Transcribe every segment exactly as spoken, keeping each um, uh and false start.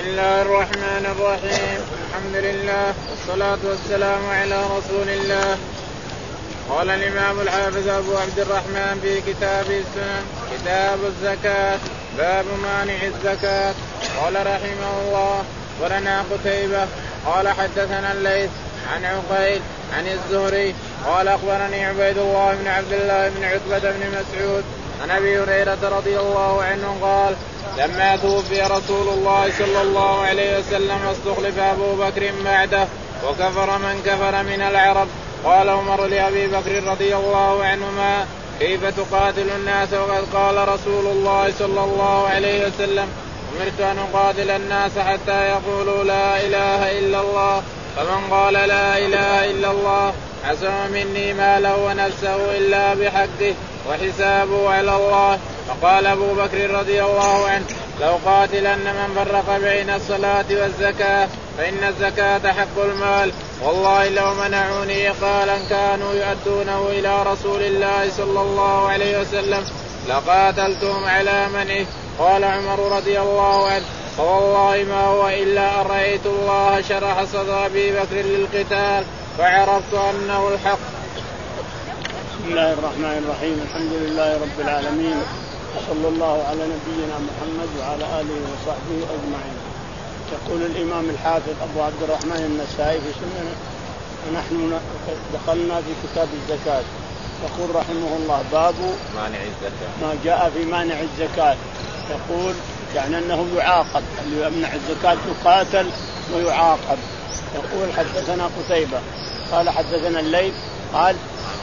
الله الرحمن الرحيم. الحمد لله والصلاة والسلام على رسول الله. قال الإمام الحافظ أبو عبد الرحمن في كتاب السنن كتاب الزكاة باب مانع الزكاة. قال رحمه الله ولنا قتيبة قال حدثنا الليث عن عقيل عن الزهري قال أخبرني عبيد الله بن عبد الله بن عتبة بن مسعود عن أبي هريرة رضي الله عنه قال لما توفي رسول الله صلى الله عليه وسلم استخلف أبو بكر بعده وكفر من كفر من العرب. قال عمر لأبي بكر رضي الله عنهما كيف تقاتل الناس وقد قال رسول الله صلى الله عليه وسلم أمرت أن أقاتل الناس حتى يقولوا لا إله إلا الله فمن قال لا إله إلا الله عصم مني ماله ونفسه إلا بحقه وحسابه على الله. فقال أبو بكر رضي الله عنه لو قاتلن من فرق بين الصلاة والزكاة فإن الزكاة حق المال والله لو منعوني قالا كانوا يؤدونه إلى رسول الله صلى الله عليه وسلم لقاتلتهم على منعه. قال عمر رضي الله عنه فوالله ما هو إلا أن رأيت الله شرح صدر أبي بكر للقتال فعرفت أنه الحق. بسم الله الرحمن الرحيم. الحمد لله رب العالمين وصلى الله على نبينا محمد وعلى آله وصحبه أجمعين. يقول الإمام الحافظ أبو عبد الرحمن النسائي في سننه ونحن دخلنا في كتاب الزكاة. يقول رحمه الله باب مانع الزكاة ما جاء في مانع الزكاة. يقول يعني أنه يعاقب اللي يمنع الزكاة يقاتل ويعاقب. يقول حدثنا قتيبة قال حدثنا الليث قال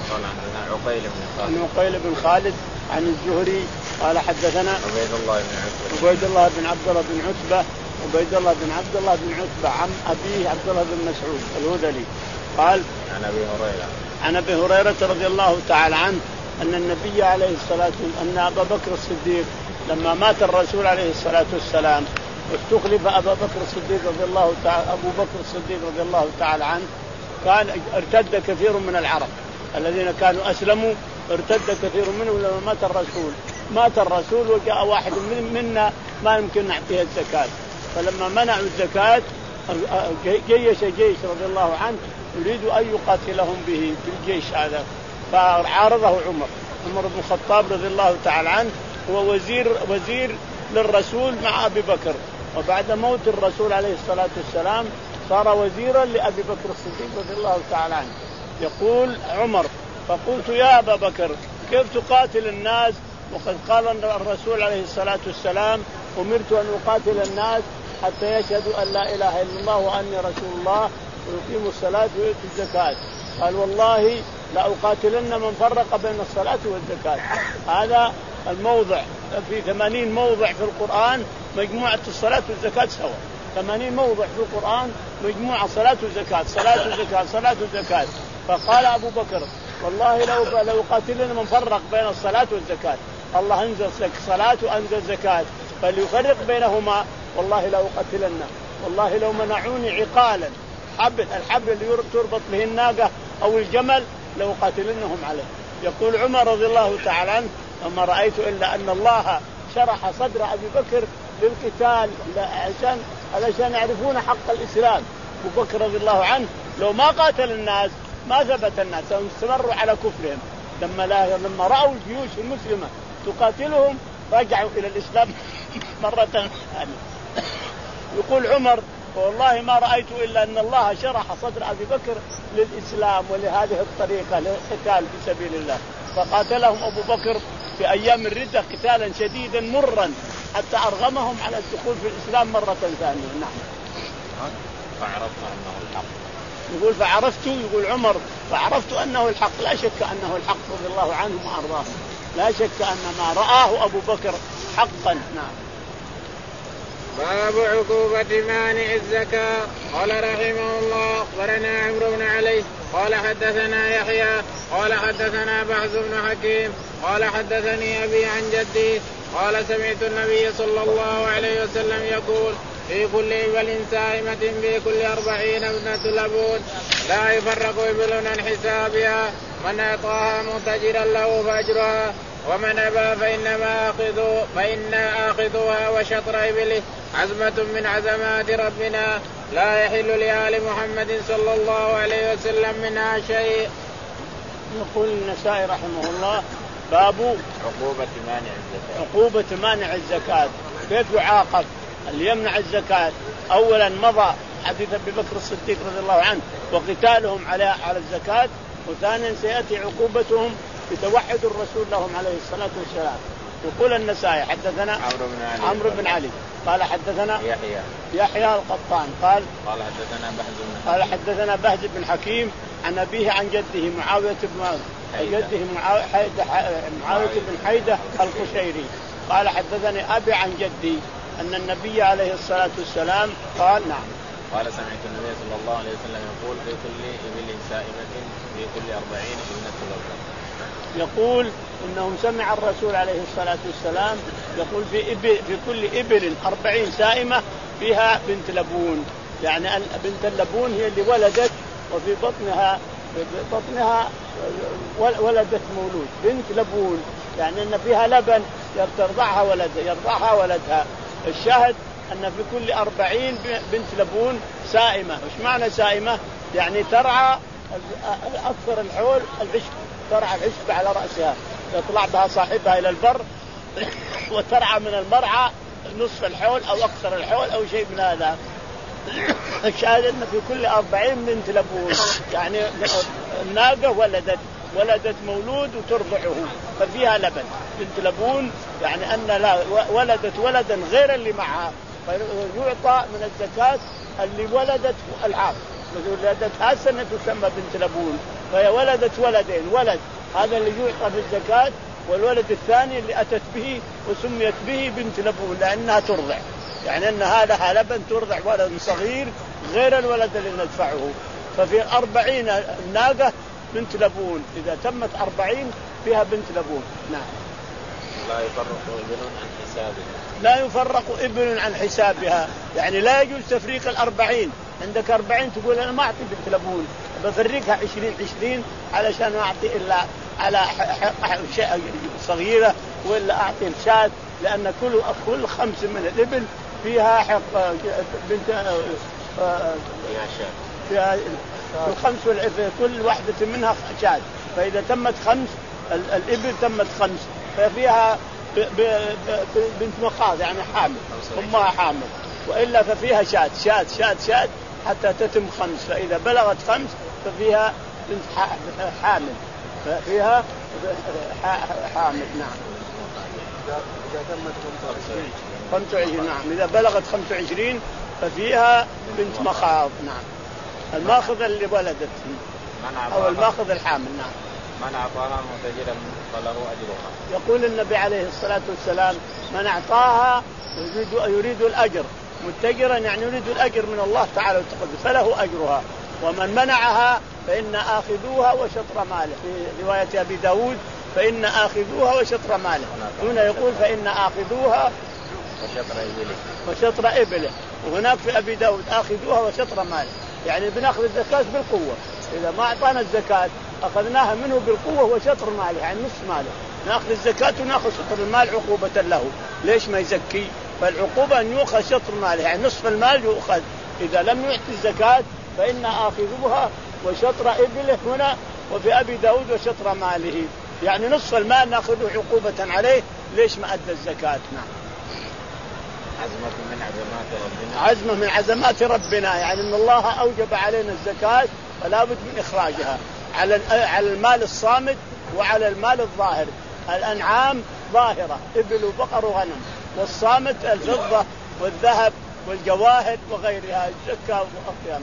عقيل بن خالد عقيل بن خالد عن الزهري قال حدثنا عبيد الله بن عتبة عبيد الله بن عبد الله بن عتبة عبيد الله بن عبد الله بن عتبة عن أبيه عبد الله بن مسعود الهذلي قال عن أبي هريرة عن أبي هريرة رضي الله تعالى عنه أن النبي عليه الصلاة والسلام أن أبا بكر الصديق لما مات الرسول عليه الصلاة والسلام واستخلف أبا بكر الصديق رضي الله تعالى أبو بكر الصديق رضي الله تعالى عنه كان ارتد كثير من العرب الذين كانوا أسلموا ارتد كثير منهم لما مات الرسول مات الرسول وجاء واحد من منا ما يمكن نعطيه الزكاة. فلما منعوا الزكاة جيش جيش رضي الله عنه يريد أن يقاتلهم به في الجيش هذا. فعارضه عمر عمر بن الخطاب رضي الله تعالى عنه هو وزير وزير للرسول مع أبي بكر. وبعد موت الرسول عليه الصلاة والسلام صار وزيرا لأبي بكر الصديق رضي الله تعالى عنه. يقول عمر فقلت يا أبا بكر كيف تقاتل الناس وقد قال الرسول عليه الصلاة والسلام أمرت أن أقاتل الناس حتى يشهدوا أن لا إله إلا الله وأني رسول الله ويقيموا الصلاة ويؤتوا الزكاة. قال والله لا أقاتلن من فرق بين الصلاة والزكاة. هذا الموضع في ثمانين موضع في القرآن مجموعة الصلاة والزكاة سوا. ثمانين موضع في القرآن مجموعة صلاة والزكاة صلاة والزكاة صلاة والزكاة. فقال أبو بكر والله لو لو قاتلنا من فرق بين الصلاة والزكاة. الله أنزل صلاة وأنزل زكاة فليفرق بينهما والله لو قتلنا والله لو منعوني عقالا حبل الحبل اللي تربط به الناقة أو الجمل لو قاتلنهم عليه. يقول عمر رضي الله تعالى عنه وما رأيت إلا أن الله شرح صدر أبي بكر للقتال عشان علشان يعرفون حق الإسلام. أبو بكر رضي الله عنه لو ما قاتل الناس ما ثبت الناس استمروا على كفرهم. لما لا لما رأوا الجيوش المسلمة تقاتلهم رجعوا إلى الإسلام مرة ثانية. يقول عمر والله ما رأيت إلا أن الله شرح صدر أبي بكر للإسلام ولهذه الطريقة للقتال في سبيل الله. فقاتلهم أبو بكر في أيام الردة قتالا شديدا مرا حتى أرغمهم على الدخول في الإسلام مرة ثانية. نعم. فعرفنا أنه الحق. يقول فعرفت يقول عمر فعرفت أنه الحق. لا شك أنه الحق رضي الله عنه وأرضاه. لا شك أن ما رآه أبو بكر حقا. نعم. باب عقوبة مانع الزكاة. قال رحمه الله أخبرنا عمرو بن علي قال حدثنا يحيى قال حدثنا بحث بن حكيم قال حدثني أبي عن جدي قال سمعت النبي صلى الله عليه وسلم يقول في كل إبل سائمة في كل أربعين ابنة لبون لا يفرق إبل عن حسابها من أعطاها متجرا له فأجرها ومن أبى فإنما آخذوا فإنا آخذوها وشطر إبله عزمة من عزمات ربنا لا يحل لآل محمد صلى الله عليه وسلم منها شيء. يقول النسائي رحمه الله باب عقوبة مانع الزكاة. عقوبة مانع الزكاة، كيف يعاقب اللي يمنع الزكاة؟ أولا مضى حديث أبي بكر الصديق رضي الله عنه وقتالهم على على الزكاة، وثانيا سيأتي عقوبتهم بتوحد الرسول لهم عليه الصلاة والسلام. يقول النسائي حدثنا عمرو بن علي عمرو بن علي قال حدثنا يحيى يحيى القطان قال قال حدثنا بهز بن قال حدثنا بهز بن حكيم عن أبيه عن جده معاوية بن جده معاوية بن حيدة القشيري قال حدثني أبي عن جدي أن النبي عليه الصلاة والسلام قال نعم قال سمعت النبي صلى الله عليه وسلم يقول في كل إبل سائمة في كل أربعين ابنة لبون. يقول إنه سمع الرسول عليه الصلاة والسلام يقول في, إبل في كل إبل أربعين سائمة فيها بنت لبون، يعني بنت اللبون هي اللي ولدت وفي بطنها في بطنها ولدت مولود بنت لبون، يعني أن فيها لبن يرضعها ولد يرضعها ولدها. الشاهد أن في كل أربعين بنت لبون سائمة. وش معنى سائمة؟ يعني ترعى أكثر الحول العشب، ترعى العشب على رأسها، يطلع بها صاحبها إلى البر وترعى من المرعى نصف الحول أو أكثر الحول أو شيء من هذا. الشاهد أن في كل أربعين بنت لبون، يعني الناقة ولدت ولدت مولود وترضعه ففيها لبن. بنت لبون يعني أن لا ولدت ولدا غير اللي معها، فيعطى من الزكاة اللي ولدت العام، ولدت هالسنة تسمى بنت لبون، فهي ولدت ولدين، ولد هذا اللي يعطى بالزكاة، والولد الثاني اللي أتت به وسميت به بنت لبون لأنها ترضع، يعني أن هذا لبن ترضع ولد صغير غير الولد اللي ندفعه. ففي أربعين الناقة بنت لبون، إذا تمت أربعين فيها بنت لبون. نعم. لا يفرق ابن عن حسابها. لا يفرق ابن عن حسابها، يعني لا يجوز تفريق الأربعين. عندك أربعين تقول أنا ما أعطي بنت لبون، بفرقها عشرين عشرين علشان ما أعطي إلا على شيء صغيرة ولا أعطي الشاة، لأن كل كل خمس من الإبل فيها حق بنت فيها الخمس والعفة، كل واحدة منها شاة، فإذا تمت خمس الإبل تمت خمس ففيها بنت مخاض يعني حامل أمها حامل، وإلا ففيها شاة شاة شاة شاة حتى تتم خمس، فإذا بلغت خمس ففيها بنت حامل ففيها حامل. نعم. إذا تمت خمسة وعشرين نعم، إذا بلغت خمسة وعشرين ففيها بنت مخاض. نعم. الماخذ اللي ولدت أو الماخذ الحامل. نعم. من أعطاها متجرا فله أجرها. يقول النبي عليه الصلاة والسلام من أعطاها يريد, يريد الأجر متجرا، يعني يريد الأجر من الله تعالى وتقدس فله أجرها، ومن منعها فإن آخذوها وشطر ماله. في رواية أبي داود فإن آخذوها وشطر ماله، هنا يقول فإن آخذوها وشطر إبله وشطر إبله، وهناك في أبي داود آخذوها وشطر ماله، يعني بنأخذ الزكاة بالقوة، إذا ما أعطانا الزكاة أخذناها منه بالقوة وشطر ماله يعني نصف ماله، نأخذ الزكاة ونأخذ شطر المال عقوبة له. ليش ما يزكي؟ فالعقوبة أن يؤخذ شطر ماله، يعني نصف المال يؤخذ، إذا لم يعطي الزكاة فإن آخذوها وشطر إبله هنا، وفي أبي داود وشطر ماله، يعني نصف المال نأخذه عقوبة عليه. ليش ما أدى الزكاة؟ نعم. عزمة من عزمات ربنا. عزمة من عزمات ربنا، يعني أن الله أوجب علينا الزكاة فلا بد من إخراجها على على المال الصامت وعلى المال الظاهر. الأنعام ظاهرة إبل وبقر وغنم، والصامت الفضة والذهب والجواهر وغيرها الزكاة وأقيامها.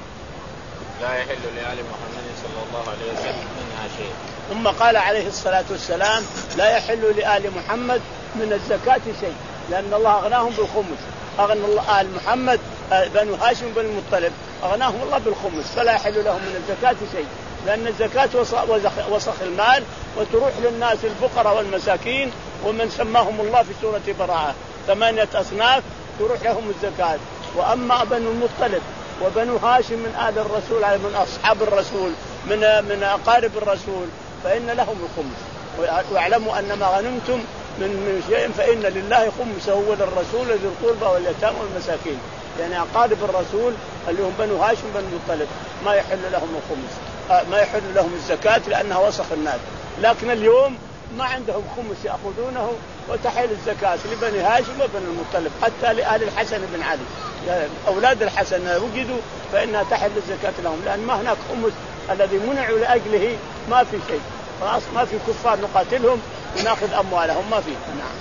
لا يحل لآل محمد صلى الله عليه وسلم منها شيء. ثم قال عليه الصلاة والسلام لا يحل لآل محمد من الزكاة شيء، لأن الله أغناهم بالخمس، أغنى الله آل محمد بنو هاشم بن المطلب أغناهم الله بالخمس، فلا يحل لهم من الزكاة شيء، لأن الزكاة وسخ المال وتروح للناس الفقراء والمساكين، ومن سماهم الله في سورة براءة ثمانية أصناف تروح لهم الزكاة. وأما بنو المطلب وبنو هاشم من آل الرسول من أصحاب الرسول من من أقارب الرسول فإن لهم الخمس، واعلموا أن ما غنمتم من من شيء فإن لله خمسه وللرسول ذي القربى واليتامى والمساكين. يعني أقارب الرسول اللي هم بنو هاشم بن مطلب ما يحل لهم الخمس، ما يحل لهم الزكاة لأنها وسخ الناس. لكن اليوم ما عندهم خمس يأخذونه وتحل الزكاة لبني هاشم وبن المطلب، حتى لآل الحسن بن علي يعني أولاد الحسن وجدوا فإنها تحل الزكاة لهم، لأن ما هناك خمس الذي منعوا لأجله ما في شيء، خلاص ما في كفار نقاتلهم ونأخذ أموالهم ما في. نعم.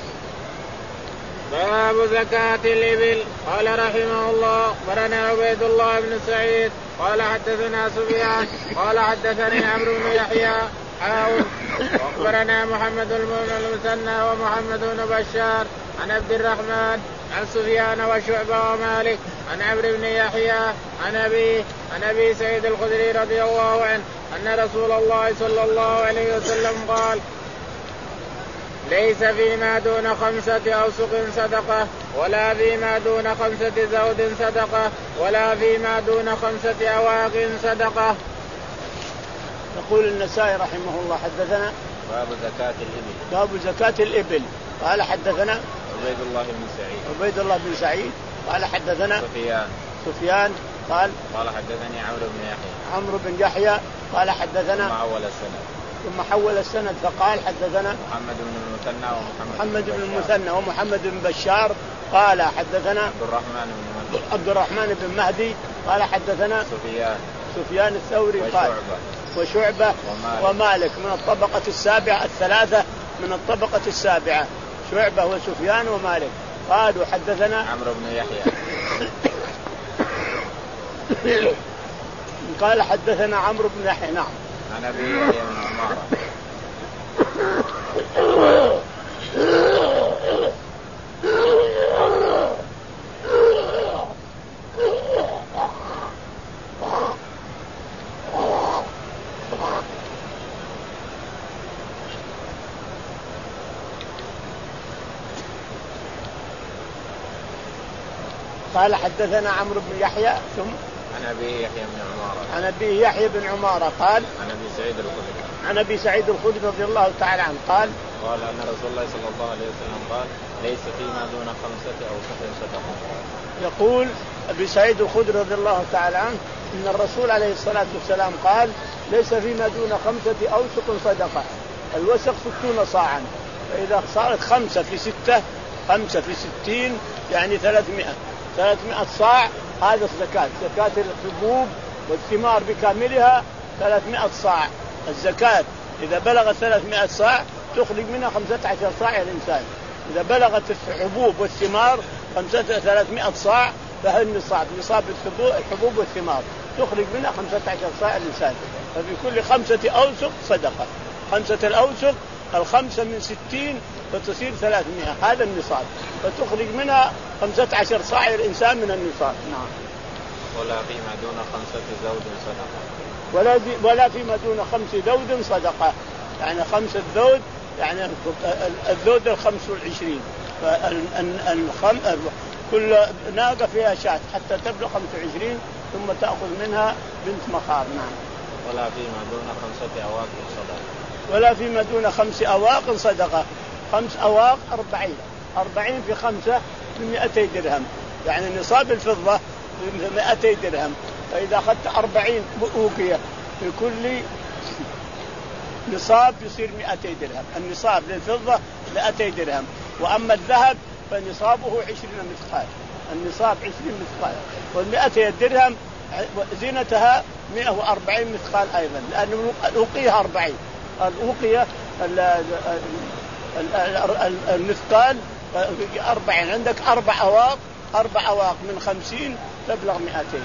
باب زكاة الإبل. قال رحمه الله أخبرنا عبيد الله بن سعيد قال حدثنا سفيان قال حدثني عمرو بن يحيى حاول وأخبرنا محمد بن المثنى ومحمد بن بشار عن عبد الرحمن عن سفيان وشعبة ومالك عن عمرو بن يحيى عن أبي عن أبي سعيد الخدري رضي الله عنه أن رسول الله صلى الله عليه وسلم قال: ليس فيما دون خمسة أوسق صدقة ولا فيما دون خمسة زود صدقة ولا فيما دون خمسة أواق صدقة. يقول النسائي رحمه الله حدثنا باب زكاة الإبل. باب زكاة الإبل. قال حدثنا عبيد الله بن سعيد عبيد الله بن سعيد قال حدثنا سفيان سفيان قال قال حدثني عمرو بن يحيى عمرو بن يحيى قال حدثنا حول السند ثم حول السند فقال حدثنا محمد بن المثنى ومحمد محمد بن المثنى ومحمد بن بشار قال حدثنا عبد الرحمن بن مهدي عبد الرحمن بن مهدي قال حدثنا سفيان سفيان الثوري وشعبة قال وشعبة ومالك. ومالك من الطبقة السابعة الثلاثة من الطبقة السابعة شعبة وسفيان ومالك قالوا حدثنا عمرو بن يحيى قال حدثنا عمرو بن يحيى. نعم. عن أبي يحيى بن عمارة قال حدثنا عمرو بن يحيى ثم عن أبي يحيى بن عمارة عن أبي يحيى بن عمارة قال عن أبي سعيد الخدري عن أبي سعيد الخدري رضي الله تعالى عنه قال قال أن رسول الله صلى الله عليه وسلم قال: ليس فيما دون خمسة أوسق صدقة. يقول أبي سعيد الخدري رضي الله تعالى عنه إن الرسول عليه الصلاة والسلام قال: ليس فيما دون خمسة أوسق صدقة. الوسق ستون صاعا، فإذا صارت خمسة في ستة خمسة في ستين يعني ثلاثمائة ثلاثمائة صاع هذا الزكاة. زكاة الحبوب والثمار بكاملها ثلاثمائة صاع. الزكاة إذا بلغت ثلاثمائة صاع تخرج منها خمسة عشر صاع الإنسان. إذا بلغت الحبوب والثمار خمسة ثلاثمائة صاع فهي النصاب، نصاب الحبوب والثمار تخرج منها خمسة عشر صاع الإنسان. ففي كل خمسة أوسق صدقة. خمسة الأوسق الخمسة من ستين فتصير ثلاثمائة هذا النصاب، فتخرج منها خمسة عشر صاع الإنسان من النصاب. نعم. ولا فيما دون خمسة زود صدقة. ولا ولا فيما دون خمس ذود صدقة، يعني خمسة ذود يعني الذود الخمس والعشرين. فالخم كل ناقة فيها شاة حتى تبلغ خمس وعشرين ثم تأخذ منها بنت مخاض. نعم. ولا فيما دون خمسة أواق صدقة. ولا فيما دون خمس أواق صدقة. خمس أواق أربعين أربعين في خمسة بمئتي درهم، يعني نصاب الفضة بمئتي درهم. فإذا أخذت أربعين أوقية في كل نصاب يصير مئتي درهم. النصاب للفضة مئتي درهم، وأما الذهب فنصابه عشرين مثقال. النصاب عشرين مثقال، والمئتي درهم زينتها مئة وأربعين مثقال أيضا، لأن الأوقية أربعين. الأوقية المثقال أربعين. عندك أربع أواق أربع أواق من خمسين تبلغ مئتين.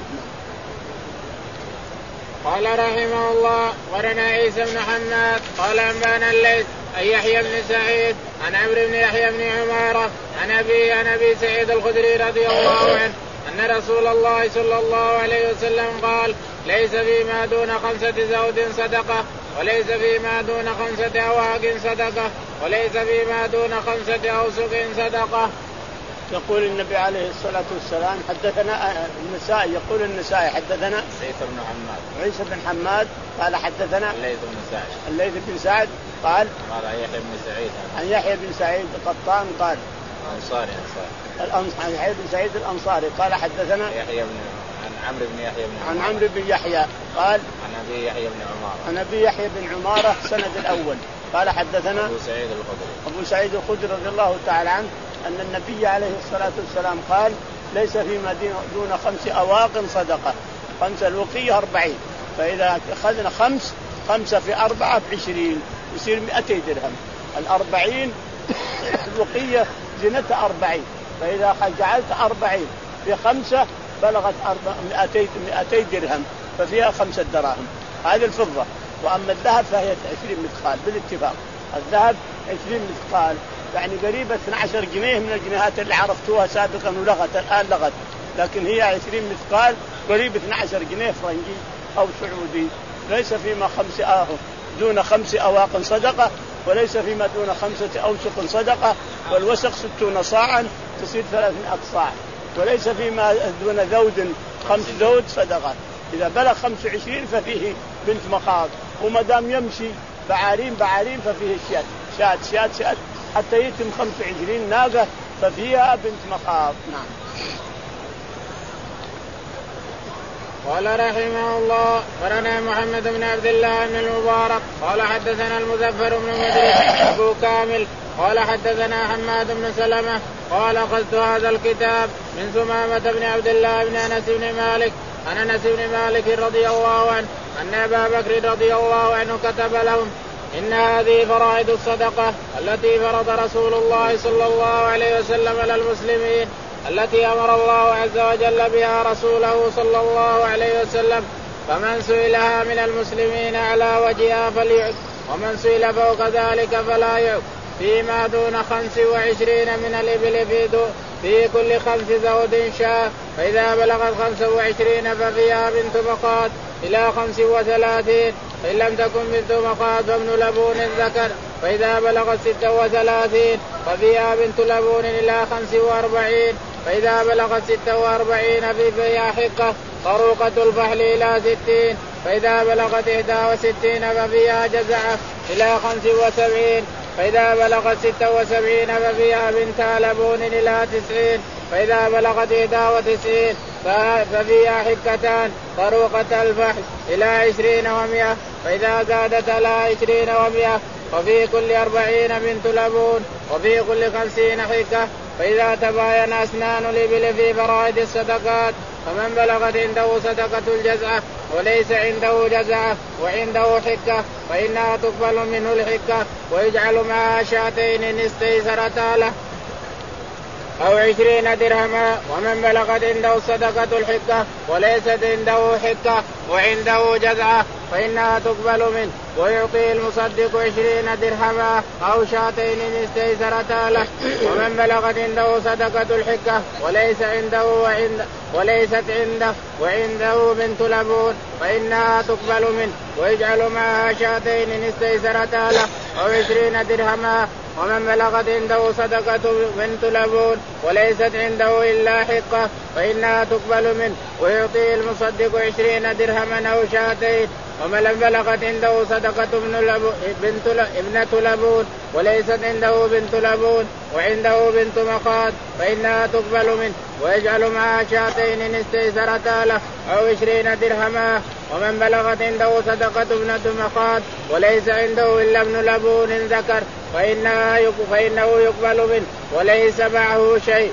قال رحمه الله: ورنا عيسى بن حماد قال أنبانا الليث عن يحيى بن سعيد عن عمرو بن يحيى بن عمارة عن أبي عن أبي سعيد الخدري رضي الله عنه أن رسول الله صلى الله عليه وسلم قال: ليس فيما دون خمسة زود صدقة وليس فيما دون خمسة أواق صدقة وليس فيما دون خمسة أوسق صدقة. يقول النبي عليه الصلاة والسلام حدثنا النسائي، يقول النسائي حدثنا عيسى بن حماد عيسى بن حماد قال حدثنا الليث بن سعد الليث بن سعد قال قال يحيى بن سعيد عن يحيى بن سعيد القطان قال الأنصاري الأنصاري يحيى بن سعيد الأنصاري قال حدثنا يحيى بن عن عمرو بن يحيى بن عن عمرو بن يحيى قال عن أبي يحيى بن عمارة عن أبي يحيى بن عمارة سند الأول قال حدثنا أبو سعيد الخدري أبو سعيد الخدري رضي الله تعالى عنه أن النبي عليه الصلاة والسلام قال ليس فيما دون خمس أواق صدقة. خمسة الوقية أربعين، فإذا أخذنا خمس خمسة في أربعة بعشرين يصير مئتي درهم. الأربعين الوقية زينتها أربعين، فإذا جعلت أربعين في خمسة بلغت مئتي مئتي درهم، ففيها خمسة دراهم. هذه الفضة. وأما الذهب فهي عشرين مثقال بالاتفاق. الذهب عشرين مثقال يعني قريبة اثني عشر جنيه من الجنيهات اللي عرفتوها سابقا ولغت الآن لغت، لكن هي عشرين مثقال قريب اثني عشر جنيه فرنجي أو سعودي. ليس فيما خمس آه دون خمس أواق صدقة، وليس فيما دون خمسة أوسق صدقة، والوسق ستون صاعا تصير ثلاثمائة صاع، وليس فيما دون ذود خمس ذود صدقة. إذا بلغ خمس وعشرين ففيه بنت مخاض، وما دام يمشي بعارين بعارين ففيه شات شات شات شات حتى يتم خمس وعشرين ناقة ففيها بنت مخاض. نعم. قال رحمه الله قرنا محمد بن عبد الله بن المبارك قال حدثنا المزفر بن مدرك أبو كامل قال حدثنا حماد بن سلمة قال أخذت هذا الكتاب من ثمامة بن عبد الله بن أنس بن مالك عن أنس بن مالك رضي الله عنه أن أبا بكر رضي الله عنه كتب لهم إن هذه فرائض الصدقة التي فرض رسول الله صلى الله عليه وسلم على المسلمين، التي أمر الله عز وجل بها رسوله صلى الله عليه وسلم، فمن سئلها من المسلمين على وجهها فليعد، ومن سئل فوق ذلك فلا يعد. فيما دون خمس وعشرين من الإبل في, في كل خمس زود شاة، فإذا بلغت خمس وعشرين ففيها بنت مخاض إلى خمس وثلاثين، فإن لم تكن بنت مخاض فابن لبون ذكر، فإذا بلغت ست وثلاثين ففيها بنت لبون إلى خمس وأربعين، فإذا بلغت ست وأربعين ففيها حقة طروقة الفحل إلى ستين، فإذا بلغت إحدى وستين ففيها جزعة إلى خمس وسبعين، فإذا بلغت ست وسبعين ففيها بنت لبون إلى تسعين، فإذا بلغت إحدى وتسعين ففيها حكتان طروقة الفحل إلى عشرين ومئة، فإذا زادت إلى عشرين ومئة وفي كل أربعين بنت لبون، وفي كل خمسين حكة. فإذا تباين أسنان الإبل في فرائض الصدقات فمن بلغت عنده صدقة الجزعة وليس عنده جزعة وعنده حكة فإنها تقبل منه الحكة ويجعل معها شاتين إن استيسرتا له أو عشرين درهما. ومن بلغت عنده صدقة الحكة وليست عنده حكة وعنده جزعة فإنها تقبل منه ويعطي المصدق عشرين درهما أو شاتين إن استيسرتا له. ومن بلغت عنده صدقة الحكة وليس عنده وعند وليست عنده وعنده بنت لبون فإنها تقبل منه ويجعل معها شاتين إن استيسرتا له أو عشرين درهما. ومن بلغت عنده صدقة بنت لبون وليست عنده إلا حقة فإنها تقبل منه ويعطي المصدق عشرين درهما أو شاتين. ومن بلغت عنده صدقة بنت ابنة لبون وليست عنده بنت لبون وعنده بنت مخاض فإنها تقبل منه ويجعل معها شاتين إن استيسرتا له أو عشرين درهما. ومن بلغت عنده صدقة ابنة مخاض وليس عنده إلا ابن لبون ذكر فإنه يقبل منه وليس معه شيء.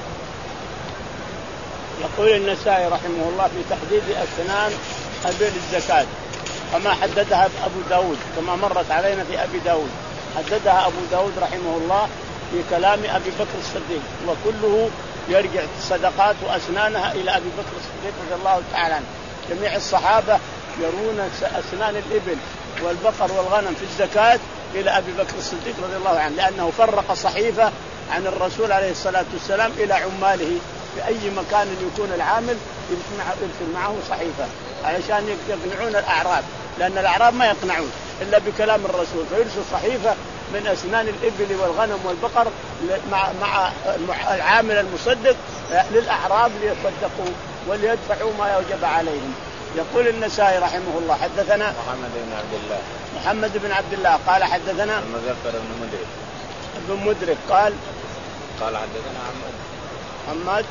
يقول النسائي رحمه الله في تحديد أسنان أبل الزكاة كما حددها أبو داود كما مرت علينا في أبي داود، حددها أبو داود رحمه الله في كلام أبي بكر الصديق، وكله يرجع الصدقات وأسنانها إلى أبي بكر الصديق رضي الله تعالى عنه. جميع الصحابة يرون أسنان الإبل والبقر والغنم في الزكاة إلى أبي بكر الصديق رضي الله عنه، لأنه فرق صحيفة عن الرسول عليه الصلاة والسلام إلى عماله في أي مكان يكون العامل يرسل معه صحيفة علشان يقنعون الأعراب، لأن الأعراب ما يقنعون إلا بكلام الرسول، فيرسل صحيفة من أسنان الإبل والغنم والبقر مع مع العامل المصدق للأعراب ليصدقوا وليدفعوا ما يوجب عليهم. يقول النسائي رحمه الله حدثنا محمد بن عبد الله محمد بن عبد الله قال حدثنا المظفر بن مدرك ابن مدرك قال قال حدثنا عماد عماد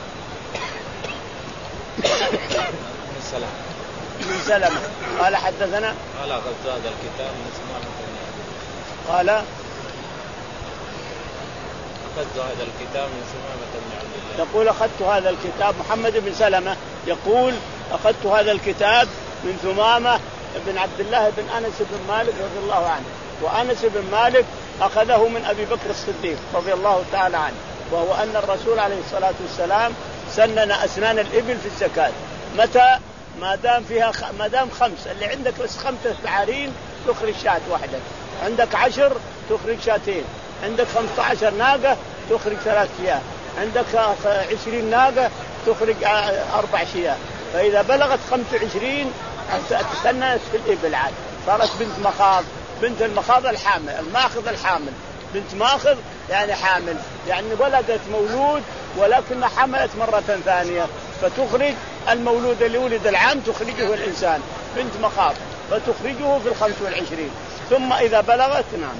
بن سلمة بن سلمة قال حدثنا قال أخذت هذا الكتاب من سمامة قال أخذت هذا الكتاب من سمامة بن عبد الله يقول أخذت هذا الكتاب. محمد بن سلمة يقول أخذت هذا الكتاب من ثمامة بن عبد الله بن أنس بن مالك رضي الله عنه. وأنس بن مالك أخذه من أبي بكر الصديق رضي الله تعالى عنه، وهو أن الرسول عليه الصلاة والسلام سنن أسنان الإبل في الزكاة متى ما دام فيها خ... ما دام خمس، اللي عندك بس خمسة بعارين تخرج شاة واحدة، عندك عشر تخرج شاتين، عندك خمسة عشر ناقة تخرج ثلاث شياه، عندك عشرين ناقة تخرج أربع شياه. فإذا بلغت خمسة وعشرين تسننت في الإبل عاد صارت بنت مخاض. بنت المخاض الحامل، الماخذ الحامل، بنت ماخذ يعني حامل، يعني ولدت مولود ولكن حملت مرة ثانية فتخرج المولود اللي ولد العام تخرجه الإنسان بنت مخاض فتخرجه في الخمس والعشرين. ثم إذا بلغت نعم.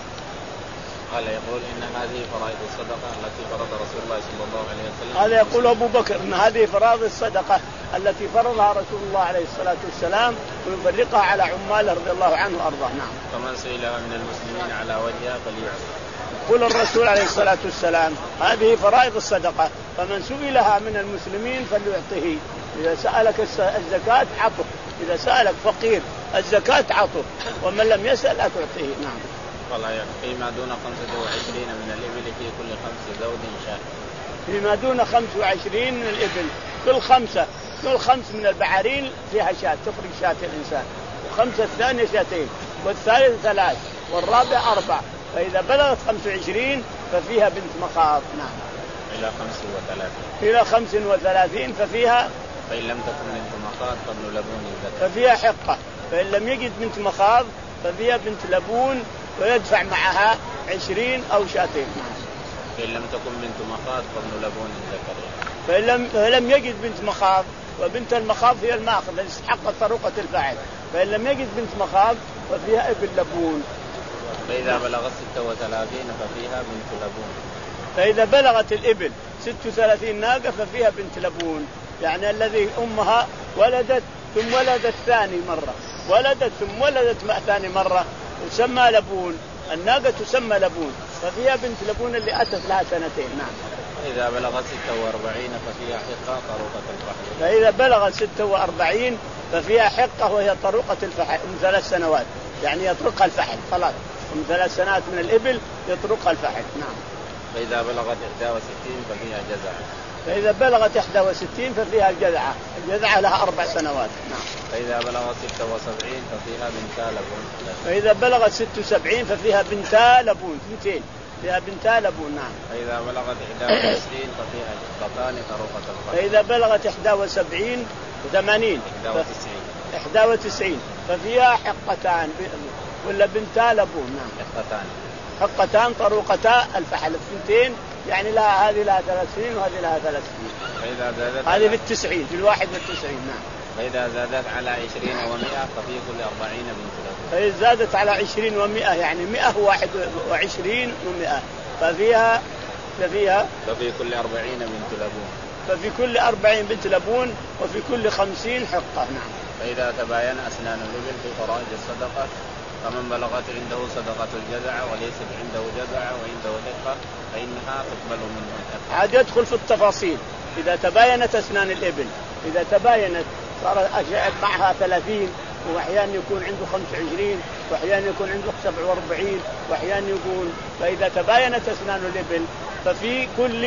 قال يقول إن هذه فرائض الصدقة التي فرض رسول الله صلى الله عليه وسلم. هذا يقول أبو بكر إن هذه فرائض الصدقة التي فرضها رسول الله عليه الصلاة والسلام ويفرقها على عماله رضي الله عنه وأرضاه. نعم. فمن سئلها من المسلمين على وجهها فليعطي. يقول الرسول عليه الصلاة والسلام هذه فرائض الصدقة فمن سئلها من المسلمين فليعطيه. إذا سألك الزكاة عطه، إذا سألك فقير الزكاة عطه، ومن لم يسأل لا تعطيه. نعم. والله فيما دون خمسة وعشرين من الإبل في كل خمس زود شاة. فيما دون خمس وعشرين من الإبل كل خمسة كل خمس من البعارين فيها شاة تخرج شاة الإنسان، وخمسة الثانية شاتين، والثالث ثلاث، والرابع أربع. فإذا بلغت خمس وعشرين ففيها بنت مخاض. نعم. إلى خمس وثلاثين. إلى خمس وثلاثين ففيها. فإن لم تكن بنت مخاض فابن لبون الذكر. ففيها حقة. فإن لم يجد بنت مخاض ففيها بنت لبون ويدفع معها عشرين أو شاتين. فإن لم تكن بنت مخاض فابن لبون الذكر. فإن لم, فلم يجد بنت مخاض، وبنت المخاض هي الماخذ التي استحقت طريقة الفاعل. فإن لم يجد بنت مخاض ففيها ابن لبون. فإذا بلغت ستة وثلاثين ففيها بنت لبون. فإذا بلغت الإبل ست وثلاثين ناقة ففيها بنت لبون، يعني الذي أمها ولدت ثم ولدت ثاني مرة، ولدت ثم ولدت ثاني مرة تسمى لبون. الناقة تسمى لبون ففيها بنت لبون اللي أتت لها سنتين. نعم. فإذا بلغت ستة وأربعين ففيها حقة طروقة الفحل. فإذا بلغت ستة وأربعين ففيها حقة وهي طروقة الفحل من ثلاث سنوات، يعني يطرقها الفحل خلاص، من ثلاث سنوات من الإبل يطرقها الفحل. نعم. فإذا بلغت إحدى وستين ففيها جزعة. فإذا بلغت إحدى وستين ففيها الجذعة، الجذعة لها أربع سنوات. نعم. فإذا بلغت ستة وسبعين ففيها بنتا لبون. فإذا بلغت ست وسبعين ففيها بنتا لبون، اثنتين فيها بنتا لبون. نعم. فإذا بلغت إحدى وعشرين ففيها حقتان طروقة الفحل. فإذا بلغت إحدى وسبعين وثمانين إحدى وتسعين إحدى وتسعين ففيها حقتان ولا بنتا لبون. نعم. حقتان حقتان طروقتا الفحل اثنتين، يعني لها هذه لها ثلاث سنين وهذه لها ثلاث سنين. فإذا زادت هذه في التسعين في الواحد والتسعين. نعم. فإذا زادت على عشرين ومئة ففي كل أربعين بنت لبون. فإذا زادت على عشرين ومئة يعني مئة واحد وعشرين ومئة ففيها ففيها ففي كل أربعين بنت لبون. ففي كل أربعين بنت لبون وفي كل خمسين حقة. نعم. فإذا تباين أسنان الإبل في فرائض الصدقة فمن بلغت عنده صدقة الجزع وليست عنده جزع وعنده حقة فإنها تقبل منه الحقة. عاد يدخل في التفاصيل. إذا تباينت أسنان الإبل، إذا تباينت صار معها ثلاثين، وأحيانا يكون عنده خمس وعشرين، وأحيانا يكون عنده سبع وأربعين، وأحيانا يكون. فإذا تباينت أسنان الإبل ففي كل.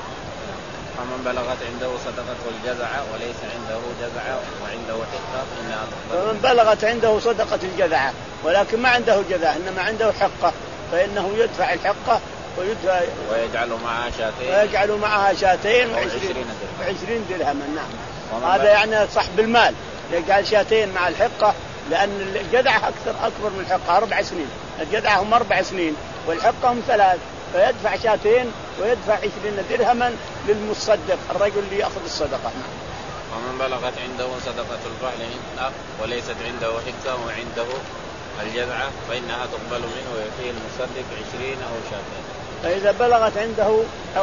فمن بلغت عنده صدقة الجزع وليس عنده جزع وعنده حقة فإنها تقبل. فمن بلغت عنده صدقة الجزع ولكن ما عنده جزع إنما عنده حقة فإنه يدفع الحقة ويدفع ويجعل معها شاتين ويجعل معها شاتين وعشرين درهما. نعم. هذا يعني صاحب المال يجعل شاتين مع الحقة، لأن الجزع أكثر أكبر من الحقة أربع سنين، الجذعة هم أربع سنين والحقة هم ثلاث، فيدفع شاتين ويدفع عشرين درهما للمصدق الرجل اللي يأخذ الصدقة. ومن بلغت عنده صدقة الفحل وليست عنده حقة وعنده الجذعة فإنها تقبل منه ويعطيه المصدق عشرين أو شاتين. فإذا بلغت عنده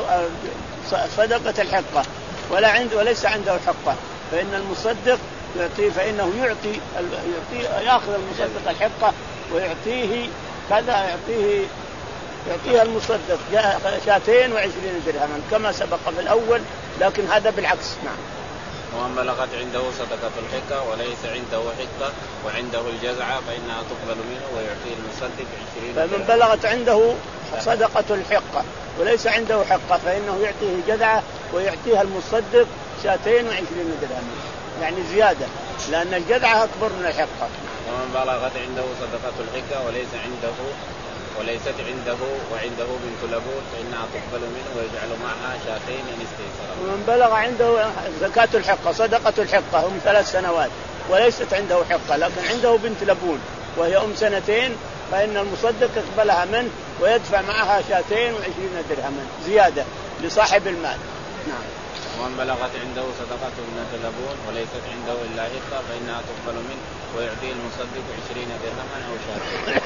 صدقة الحقة ولا عنده وليس عنده حقة فإن المصدق يعطيه، فإنه يعطي يعطي يأخذ المصدق الحقة ويعطيه كذا، يعطيه يعطيها المصدق شاتين وعشرين درهما كما سبق في الأول، لكن هذا بالعكس. نعم. ومن بلغت عنده صدقة الحقة وليس عنده حقة وعنده الجزعة فإنها تقبل منه ويعطيه المصدق عشرين درهما. فمن بلغت عنده صدقة الحقة وليس عنده حقة فإنه يعطيه جزعة ويعطيها المصدق شاتين وعشرين درهما، يعني زيادة، لأن الجزعة أكبر من الحقة. ومن بلغت عنده صدقة الحقة وليس عنده وليست عنده وعنده بنت لبون فإنها تقبل منه ويجعل معها شاتين إن استيسر. ومن بلغ عنده زكاة الحقة صدقة الحقة هم ثلاث سنوات وليست عنده حقة لكن عنده بنت لبون وهي أم سنتين فإن المصدق يقبلها منه ويدفع معها شاتين وعشرين درهما زيادة لصاحب المال. نعم. ومن بلغت عنده صدقة بنت لبون وليست عنده إلا حقة فإنها تقبل منه ويعطيه المصدق عشرين درهما أو شاتين.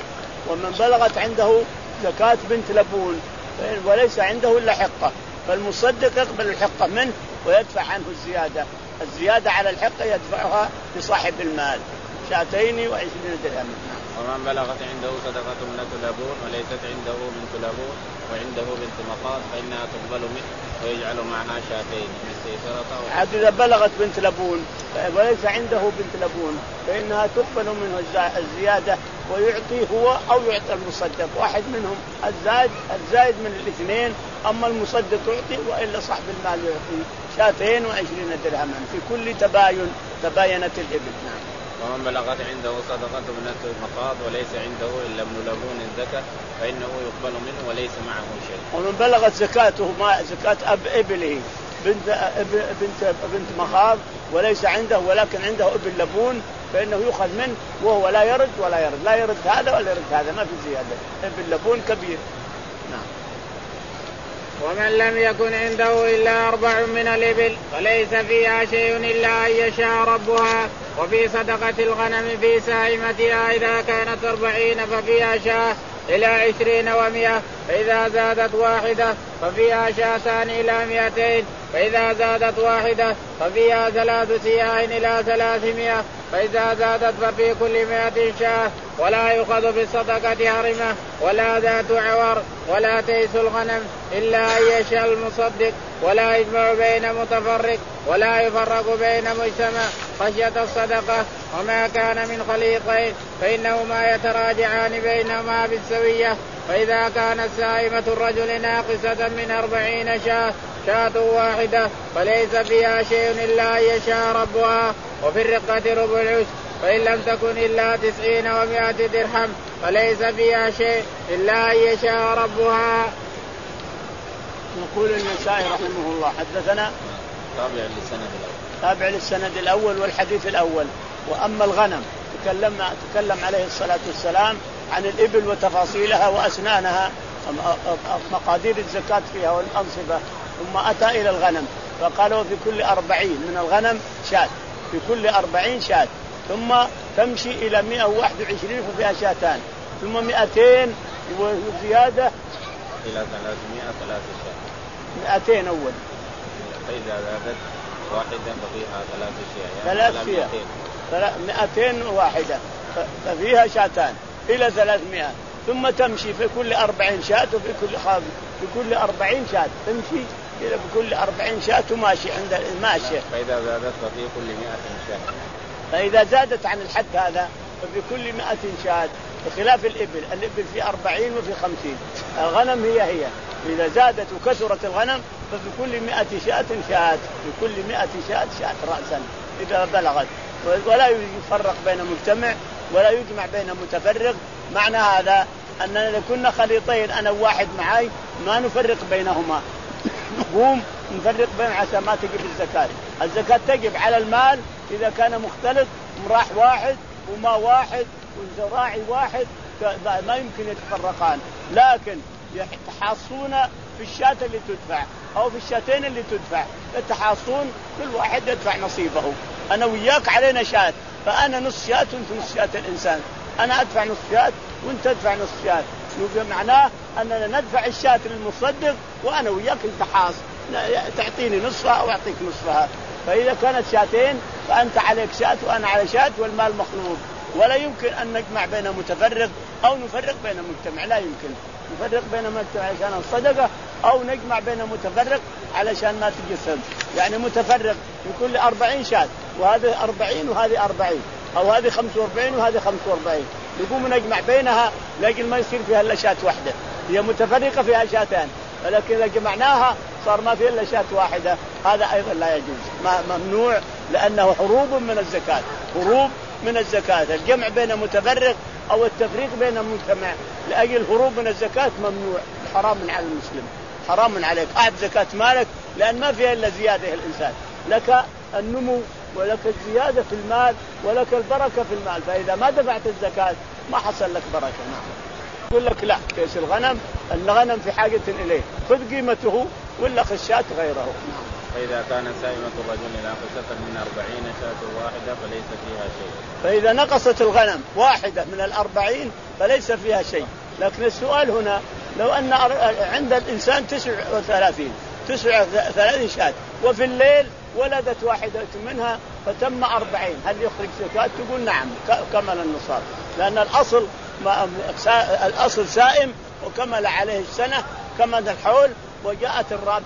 ومن بلغت عنده زكاة بنت لبون وليس عنده إلا حقة فالمصدق يقبل الحقة منه ويدفع عنه الزيادة، الزيادة على الحقة يدفعها لصاحب المال شاتين وعشرين درهم. ومن بلغت عنده صدقة بنت لبون وليست عنده بنت لبون وعنده بنت مخاض فإنها تقبل منه ويجعل معها شاتين استيسرة. عاد إذا بلغت بنت لبون وليس عنده بنت لبون فإنها تقبل منه الزيادة ويعطيه هو أو يعطي المصدق واحد منهم الزائد الزائد من الاثنين، أما المصدق يعطي وإلا صاحب المال يعطي شاتين وعشرين درهما في كل تباين تباينت الإبل. نعم. ومن بلغت عنده صدقة بنت المخاض وليس عنده إلا ابن لبون الزكاة فإنه يقبل منه وليس معه شيء. ومن بلغت زكاته ما زكاة أب إبله بنت بنت بنت مخاض وليس عنده ولكن عنده ابن لبون فإنه يؤخذ منه وهو لا يرد ولا يرد لا يرد هذا ولا يرد هذا ما في زيادة، ابن لبون كبير. نعم. ومن لم يكن عنده إلا أربع من الإبل فليس فيها شيء إلا أن يشاء ربها. وفي صدقة الغنم في سائمتها إذا كانت أربعين ففيها شاة إلى عشرين ومئة، فإذا زادت واحدة ففيها شاتان إلى مئتين، فإذا زادت واحدة ففيها ثلاث سياه إلى ثلاثمائة، فإذا زادت ففي كل مئة شاة. ولا يؤخذ بالصدقة هرمة ولا ذات عور ولا تيس الغنم إلا أن يشاء المصدق، ولا يجمع بين متفرق ولا يفرق بين مجتمع خشية الصدقة. وما كان من خليطين فإنهما يتراجعان بينهما بالسوية. فإذا كانت سائمة الرجل ناقصة من أربعين شاة شاة واحدة فليس فيها شيء إلا أن يشاء ربها. وفي الرقة ربع العشر فإن لم تكن إلا تسعين ومائة درهم فليس فيها شيء إلا أن يشاء ربها. يقول النسائي رحمه الله حدثنا تابع للسند الأول تابع للسند الأول والحديث الأول. وأما الغنم تكلم تكلم عليه الصلاة والسلام عن الإبل وتفاصيلها وأسنانها مقادير الزكاة فيها والأنصبة، ثم أتى إلى الغنم فقالوا في كل أربعين من الغنم شاة في كل أربعين شاة، ثم تمشي إلى مئة وواحد وعشرين ففيها شاتان، ثم مئتين وزيادة إلى ثلاثمائة ثلاث شاة مئتين أول، فإذا زادت واحدة ففيها ثلاث شاة ثلاث فيها مئتين واحدة ففيها شاتان إلى ثلاثمائة، ثم تمشي في كل أربعين شاة وفي كل خاض في كل أربعين شاة تمشي إلى بكل أربعين شاة ماشي عند الماشية. فإذا زادت ففي كل مئة شاة فإذا زادت عن الحد هذا ففي كل مئة شاة، بخلاف الإبل الإبل في أربعين وفي خمسين، الغنم هي هي إذا زادت وكثرت الغنم ففي كل مئة شاة شاة في كل مئة شاة شاة رأسا إذا بلغت، ولا يفرق بين مجتمع ولا يجمع بين متفرق. معنى هذا أننا لو كنا خليطين أنا وواحد معي ما نفرق بينهما، نقوم نفرق بين عشان ما تجب الزكاة. الزكاة تجب على المال إذا كان مختلط، مراح واحد وما واحد وزراعي واحد ما يمكن يتفرقان، لكن يتحاصون في الشاة اللي تدفع أو في الشاتين اللي تدفع، يتحاصون كل واحد يدفع نصيبه. أنا وياك علينا شاة، فأنا نص شاة وأنت نص شاة الإنسان، أنا أدفع نص شاة وأنت تدفع نص شاة، معناه أننا ندفع الشاة للمصدق وأنا وياك نتحاص، تعطيني نصفها أو أعطيك نصفها. فإذا كانت شاتين فأنت عليك شاة وأنا على شاة والمال مخلوط، ولا يمكن أن نجمع بين متفرق أو نفرق بين مجتمع، لا يمكن نفرق بين مجتمع عشان الصدقة أو نجمع بين متفرق علشان ما تجسم. يعني متفرق يكون لي أربعين شاة وهذه أربعين وهذه أربعين، أو هذه خمسة وأربعين وهذه خمسة وأربعين، يقوم نجمع بينها لكن ما يصير فيها إلا شاة واحدة، هي متفرقة فيها شاتان، ولكن إذا جمعناها صار ما فيها إلا شاة واحدة، هذا أيضا لا يجوز، ممنوع، لأنه هروب من الزكاة، هروب من الزكاة. الجمع بين متفرق أو التفريق بين مجتمع لأجل هروب من الزكاة ممنوع، حرام على المسلم، حرام عليك. أعد زكاة مالك لأن ما فيها إلا زيادة الإنسان، لك النمو ولك الزيادة في المال ولك البركة في المال، فإذا ما دفعت الزكاة ما حصل لك بركة. نعم. يقول لك لا، كيس الغنم الغنم في حاجة إليه، خذ قيمته ولا خشات غيره. نعم. فإذا كانت سائمة الرجل ناقصة من أربعين شاة واحدة فليس فيها شيء. فإذا نقصت الغنم واحدة من الأربعين فليس فيها شيء. لكن السؤال هنا لو أن عند الإنسان تسع وثلاثين تسع وثلاثين شاة وفي الليل ولدت واحدة منها فتم أربعين، هل يخرج زكاة؟ تقول نعم كمل النصاب، لأن الأصل ما الأصل سائم وكمل عليه السنة كمل الحول، وجاءت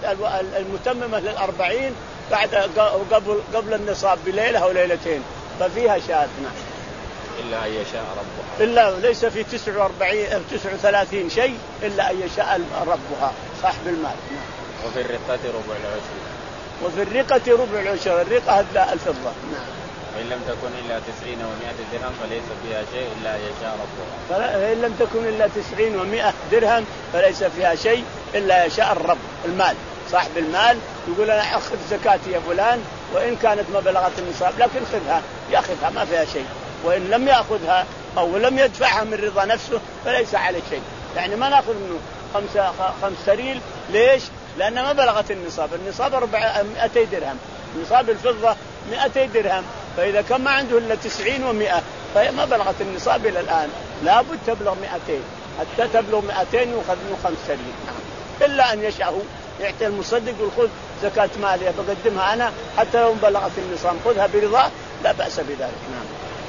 المتممة للأربعين بعد قبل قبل النصاب بليلة أو ليلتين ففيها شاة. نعم. إلا أن يشاء ربها. إلا ليس في تسع وأربعين أو تسع وثلاثين شيء إلا أن يشاء ربها صاحب المال. نعم. وفي الرقة ربع العشر. وفي الرقة ربع العشر، الرقة الفضة. نعم. وإن لم تكن إلا تسعين ومائة درهم فليس فيها شيء إلا أن يشاء ربها. فإن لم تكن إلا تسعين ومائة درهم فليس فيها شيء إلا يشاء الرب المال، صاحب المال يقول أنا أخذ زكاتي يا فلان وإن كانت ما بلغت النصاب لكن خذها، يأخذها ما فيها شيء، وإن لم يأخذها أو لم يدفعها من رضا نفسه فليس عليه شيء. يعني ما نأخذ منه خمسة خمسة ريال، ليش؟ لأن ما بلغت النصاب، النصاب مئتي درهم، نصاب الفضة مئتي درهم، فإذا كان ما عنده إلا تسعين ومئة فهي ما بلغت النصاب إلى الآن، لابد تبلغ مئتين، حتى تبلغ مئتين وخذ منه خمسة ريال. إلا أن يشاء يعطي المصدق والخذ زكاة مالية بقدمها أنا حتى لو بلغت النصاب خذها برضا لا بأس بذلك. نعم.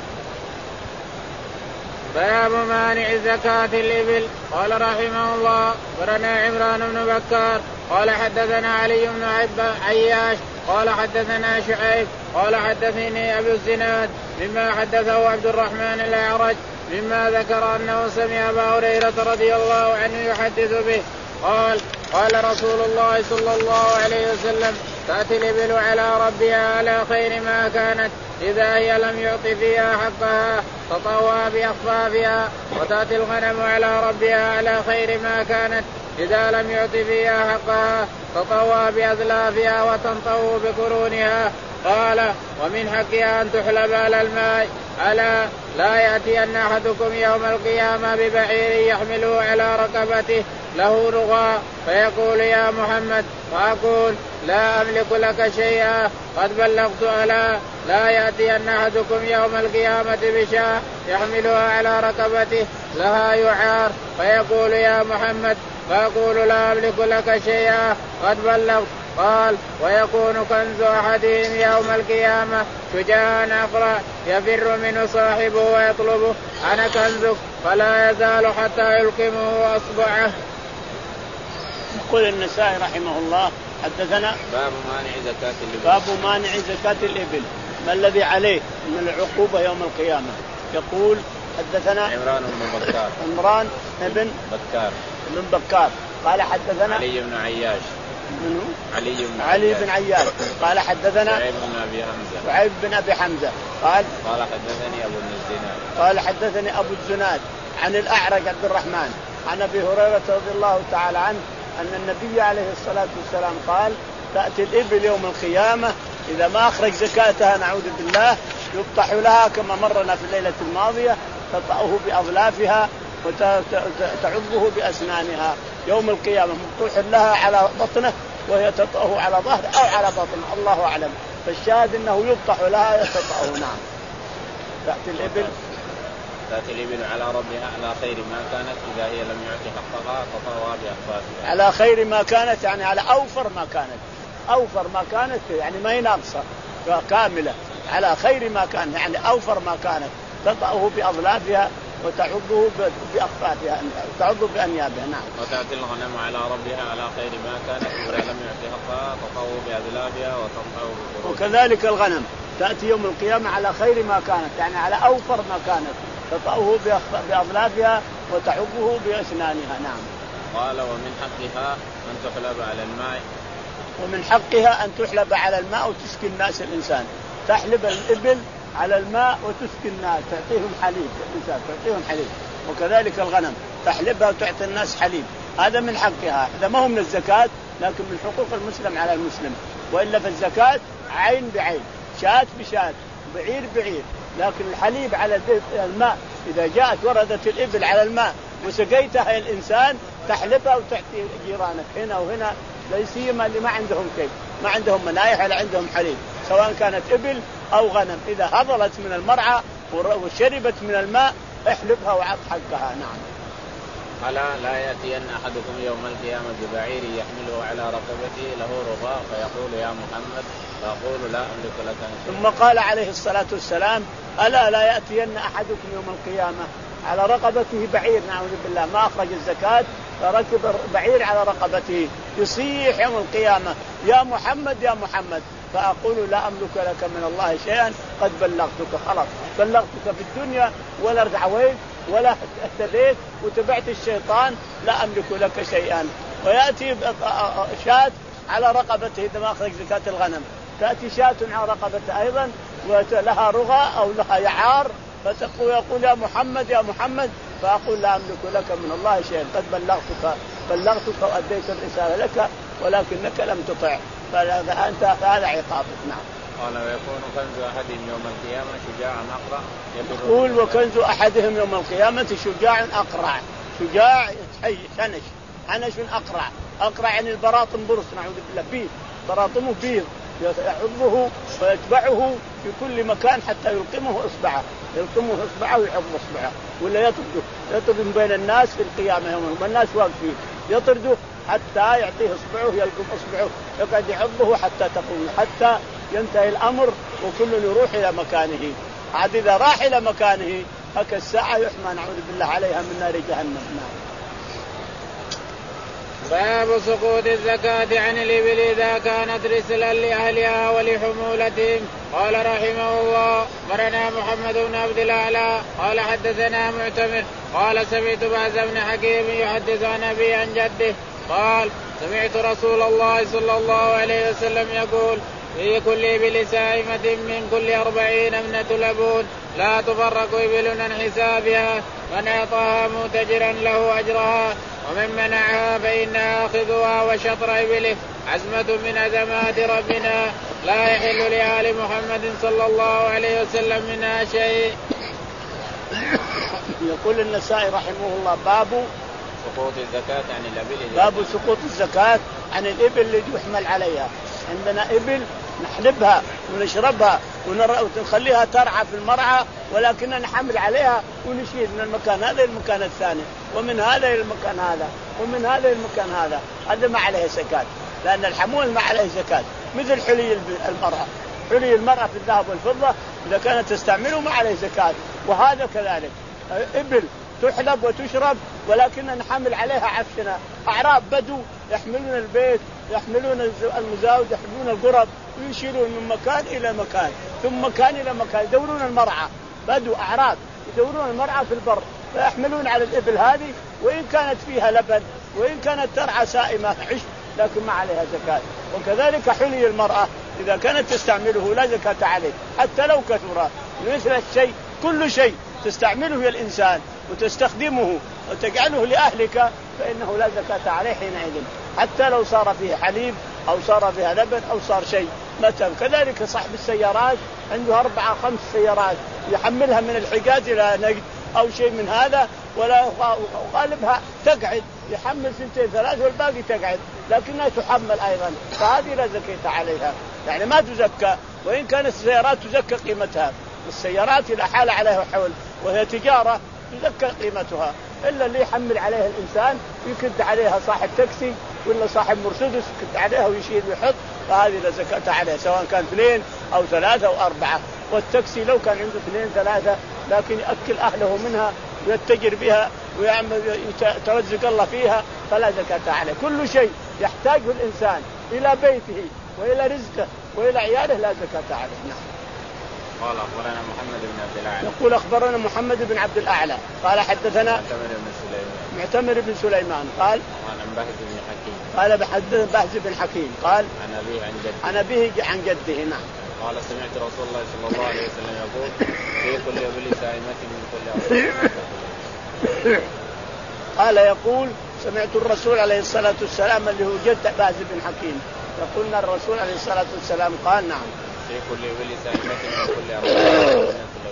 باب مانع زكاة الإبل. قال رحمه الله برنا عمران بن بكار قال حدثنا علي بن عياش قال حدثنا شعيب قال حدثني أبو الزناد مما حدثه عبد الرحمن الأعرج مما ذكر أنه سمع أبا هريرة رضي الله عنه يحدث به قال قال رسول الله صلى الله عليه وسلم تأتي الإبل على ربها على خير ما كانت إذا هي لم يعط فيها حقها تطوى بأخفافها، وتأتي الغنم على ربها على خير ما كانت إذا لم يعط فيها حقها تطوى بأذلافها وتنطوي بقرونها. قال ومن حقها أن تحلب على الماء ألا لا يأتين أحدكم يوم القيامة ببعير يحمله على ركبته له رغى فيقول يا محمد، فأقول لا أملك لك شيئا قد بلغت ألا لا يأتين أحدكم يوم القيامة بشاة يحملها على ركبته لها يعار فيقول يا محمد، فأقول لا أملك لك شيئا قد بلغت. قال ويكون كنز أحدهم يوم القيامة شجاعا أقرأ يفر منه صاحبه ويطلبه أنا كنزك فلا يزال حتى يلقمه أصبعه. يقول النسائي رحمه الله حدثنا باب مانع زكاة الإبل. باب مانع زكاة الإبل، ما الذي عليه من العقوبة يوم القيامة. يقول حدثنا عمران بن بكار عمران بن بكار بن بكار قال حدثنا علي بن عياش منه علي بن علي بن عياش قال حدثنا شعيب بن أبي حمزة شعيب بن أبي حمزة قال قال حدثني أبو الزناد قال حدثني أبو الزناد عن الأعرج عبد الرحمن عن أبي هريرة رضي الله تعالى عنه أن النبي عليه الصلاة والسلام قال تأتي الإبل يوم القيامة إذا ما أخرج زكاتها نعوذ بالله يفتح لها كما مرنا في الليلة الماضية تطأه بأظلافها وتعضه بأسنانها يوم القيامة، مفتوح لها على بطنه وهي تطأه على ظهره أو على بطنه، الله أعلم. فالشاهد أنه يفتح لها يتطأه. نعم. تأتي الإبل تأتي الإبل على ربها على خير ما كانت إذا هي لم يعطي حقها تطأها بأخفافها. على خير ما كانت يعني على أوفر ما كانت، أوفر ما كانت يعني ما هي ناقصة كاملة، على خير ما كان يعني أوفر ما كانت تطأه بأظلافها وتعضه بأخفافها، تعضه بأنيابها. نعم. وتأتي الغنم على ربها على خير ما كانت إذا لم يعطي حقها تطأه بأذلافها وتطأه بفروجها. وكذلك الغنم تأتي يوم القيامة على خير ما كانت يعني على أوفر ما كانت تطأه بأظلافها وتعضه بأسنانها. نعم. قال ومن حقها أن تحلب على الماء. ومن حقها أن تحلب على الماء وتسقي الناس. الإنسان تحلب الإبل على الماء وتسقي الناس، تعطيهم حليب، الإنسان تعطيهم حليب. وكذلك الغنم تحلبها وتعطي الناس حليب، هذا من حقها. هذا ما هو من الزكاة لكن من حقوق المسلم على المسلم. وإلا في الزكاة عين بعين، شاة بشاة، بعير بعير. لكن الحليب على الماء إذا جاءت وردت الإبل على الماء وسقيتها الإنسان تحلبها وتعطي جيرانك هنا وهنا، لا سيما اللي ما عندهم شيء، ما عندهم منايح ولا عندهم حليب، سواء كانت إبل أو غنم. إذا هضلت من المرعى وشربت من الماء احلبها وعط حقها. نعم. ألا لا يأتين أحدكم يوم القيامة ببعير يحمله على رقبته له رغاء فيقول يا محمد فأقول لا أملك لك نفسا. ثم قال عليه الصلاة والسلام ألا لا يأتين أحدكم يوم القيامة على رقبته بعير، نعوذ بالله، ما أخرج الزكاة فركب بعير على رقبته، يصيح يوم القيامة يا محمد يا محمد، فأقول لا أملك لك من الله شيئا قد بلغتك. خلاص بلغتك في الدنيا ولا رجعويت ولا اهتديت وتبعت الشيطان، لا أملك لك شيئا. ويأتي شاة على رقبته إذا ما أخرج زكاة الغنم، تأتي شاة على رقبته أيضا ولها رغى أو لها يعار، فتقول يقول يا محمد يا محمد، فأقول لا أملك لك من الله شيئا قد بلغتك بلغتك وأديت الرسالة لك ولكنك لم تطع، فهذا أنت هذا عقابك. نعم. قال ويكون كنز أحدهم يوم القيامة شجاعا أقرع. يقول وكنز أحدهم يوم القيامة شجاع أقرع. شجاع حي شنش حنش أقرع. أقرع يعني البراطم برص، نعوذ بالله، بيض، براطمه بيض يعضه ويتبعه في كل مكان حتى يلقمه إصبعه، يلقمه إصبعه ويعض إصبعه، ولا يطرده يطرد من بين الناس في القيامة يوم الناس واقفين يطرده حتى يعطيه إصبعه، يلقم إصبعه، يقعد يعضه حتى تقوم، حتى ينتهي الأمر وكل يروح إلى مكانه. عاد إذا راح إلى مكانه هكا الساعة يحمى نعوذ بالله عليها من نار جهنم. باب سقوط الزكاة عن الإبل إذا كانت رسلا لأهلها ولحمولتهم. قال رحمه الله مرنا محمد بن عبد الأعلى قال حدثنا معتمر قال سمعت باز بن حكيم يحدث عن أبي عن جده قال سمعت رسول الله صلى الله عليه وسلم يقول في كل إبل سائمة من كل أربعين ابنة لبون لا تفرق إبل عن حسابها، من أعطاها متجرا له أجرها ومن منعها فإنها آخذها وشطر إبله عزمة من عزمات ربنا لا يحل لآل محمد صلى الله عليه وسلم منها شيء. يقول النسائي رحمه الله باب سقوط الزكاة عن الإبل. باب سقوط الزكاة عن الإبل اللي يحمل عليها. عندنا إبل نحلبها ونشربها ونخليها ترعى في المرعى، ولكننا نحمل عليها ونشيل من المكان هذا المكان الثاني ومن هذا إلى المكان هذا ومن هذا إلى المكان هذا، هذا ما عليه زكاة، لأن الحمول ما عليه زكاة. مثل حلي المرأة، حلي المرأة في الذهب والفضة إذا كانت تستعمله ما عليه زكاة، وهذا كذلك إبل تحلب وتشرب ولكننا نحمل عليها عفشنا. أعراب بدو يحملون البيت، يحملون المزاود، يحملون القرب ويشيلون من مكان إلى مكان ثم مكان إلى مكان، يدورون المرعى، بدو أعراب يدورون المرعى في البر فيحملون على الإبل هذه، وإن كانت فيها لبن وإن كانت ترعى سائمة عشب لكن ما عليها زكاة. وكذلك حلي المرأة إذا كانت تستعمله لا زكاة عليه حتى لو كثر. مثل الشيء كل شيء تستعمله الإنسان وتستخدمه وتجعله لأهلك فإنه لا زكاة عليه حينئذ، حتى لو صار فيه حليب أو صار فيها لبن أو صار شيء. مثلا كذلك صاحب السيارات عنده أربعة خمس سيارات يحملها من الحجاز إلى نجد أو شيء من هذا، ولا غالبها تقعد، يحمل سنتين ثلاث والباقي تقعد، لكنها تحمل أيضا، فهذه لا زكاة عليها، يعني ما تزكى. وإن كانت السيارات تزكى قيمتها، السيارات إذا حال عليها حول وهي تجارة تزكى قيمتها، إلا اللي يحمل عليها الإنسان يكد عليها صاحب تاكسي ولا صاحب مرسيدس يكد عليها ويشيل ويحط، فهذه لا زكاة عليها سواء كان اثنين أو ثلاثة أو أربعة. والتاكسي لو كان عنده اثنين ثلاثة لكن يأكل أهله منها ويتجر بها ويعمل يترزق الله فيها فلا زكاة عليه. كل شيء يحتاجه الإنسان إلى بيته وإلى رزقه وإلى عياله لا زكاة عليه. نعم. قال أخبرنا محمد بن عبد الأعلى. يقول أخبرنا محمد بن عبد الأعلى قال حدثنا معتمر بن سليمان. معتمر بن سليمان قال عن بهز بن حكيم. قال بحدثنا بهز بن حكيم قال عن أبيه عن جده. عن أبيه عن جده. نعم. قال سمعت رسول الله صلى الله عليه وسلم يقول في كل إبل سائمة من كل أربعين. قال يقول سمعت الرسول عليه الصلاة والسلام اللي هو جد بهز بن حكيم يقول الرسول عليه الصلاة والسلام قال نعم في كل إبل سائمة من كل أربعين.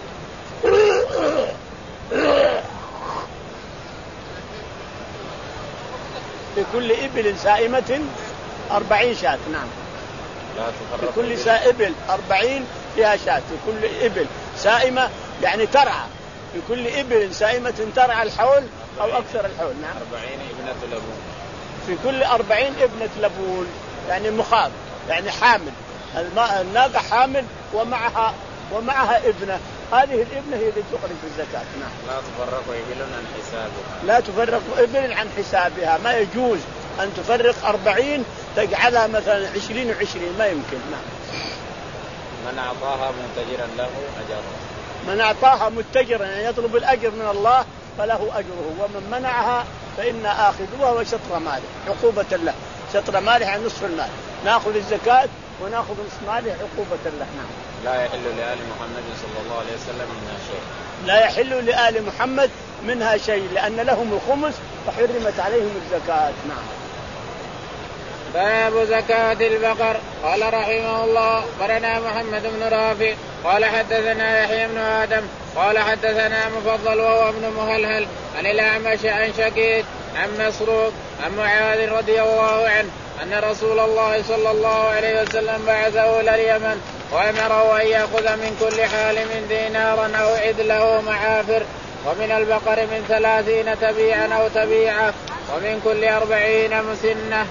في كل إبل سائمة أربعين شاة. نعم. في كل سائبل أربعين فيها شاة. في كل إبل سائمة يعني ترعى، في كل إبل سائمة ترعى الحول أو أكثر الحول. نعم. أربعين ابنة لبون. في كل أربعين ابنة لبون يعني مخاض يعني حامل، الناقة حامل ومعها ومعها ابنة، هذه الابنة هي اللي تخرج الزكاة. نعم. لا تفرق إبل عن حسابها. لا تفرق إبل عن حسابها، ما يجوز أن تفرق أربعين تجعلها مثلا عشرين وعشرين، ما يمكن. نعم. من أعطاها متجرا له أجره. من أعطاها متجرا يعني يطلب الأجر من الله فله أجره، ومن منعها فإن آخذها وشطر ماله عقوبة له. شطر ماله عن نصف المال، نأخذ الزكاة ونأخذ نصف ماله عقوبة له. نعم. لا يحل لآل محمد صلى الله عليه وسلم منها شيء. لا يحل لآل محمد منها شيء لأن لهم الخمس فحرمت عليهم الزكاة. نعم. باب زكاة البقر. قال رحمه الله قرنا محمد بن رافع قال حدثنا يحيى بن آدم قال حدثنا مفضل وهو ابن مهلهل عن الأعمش عن شقيق عن مسروق عن معاذ رضي الله عنه أن رسول الله صلى الله عليه وسلم بعثه إلى اليمن وأمره أن يأخذ من كل حالم دينارا أو عدله معافر، ومن البقر من ثلاثين تبيعا أو تبيعة، ومن كل أربعين مسنة.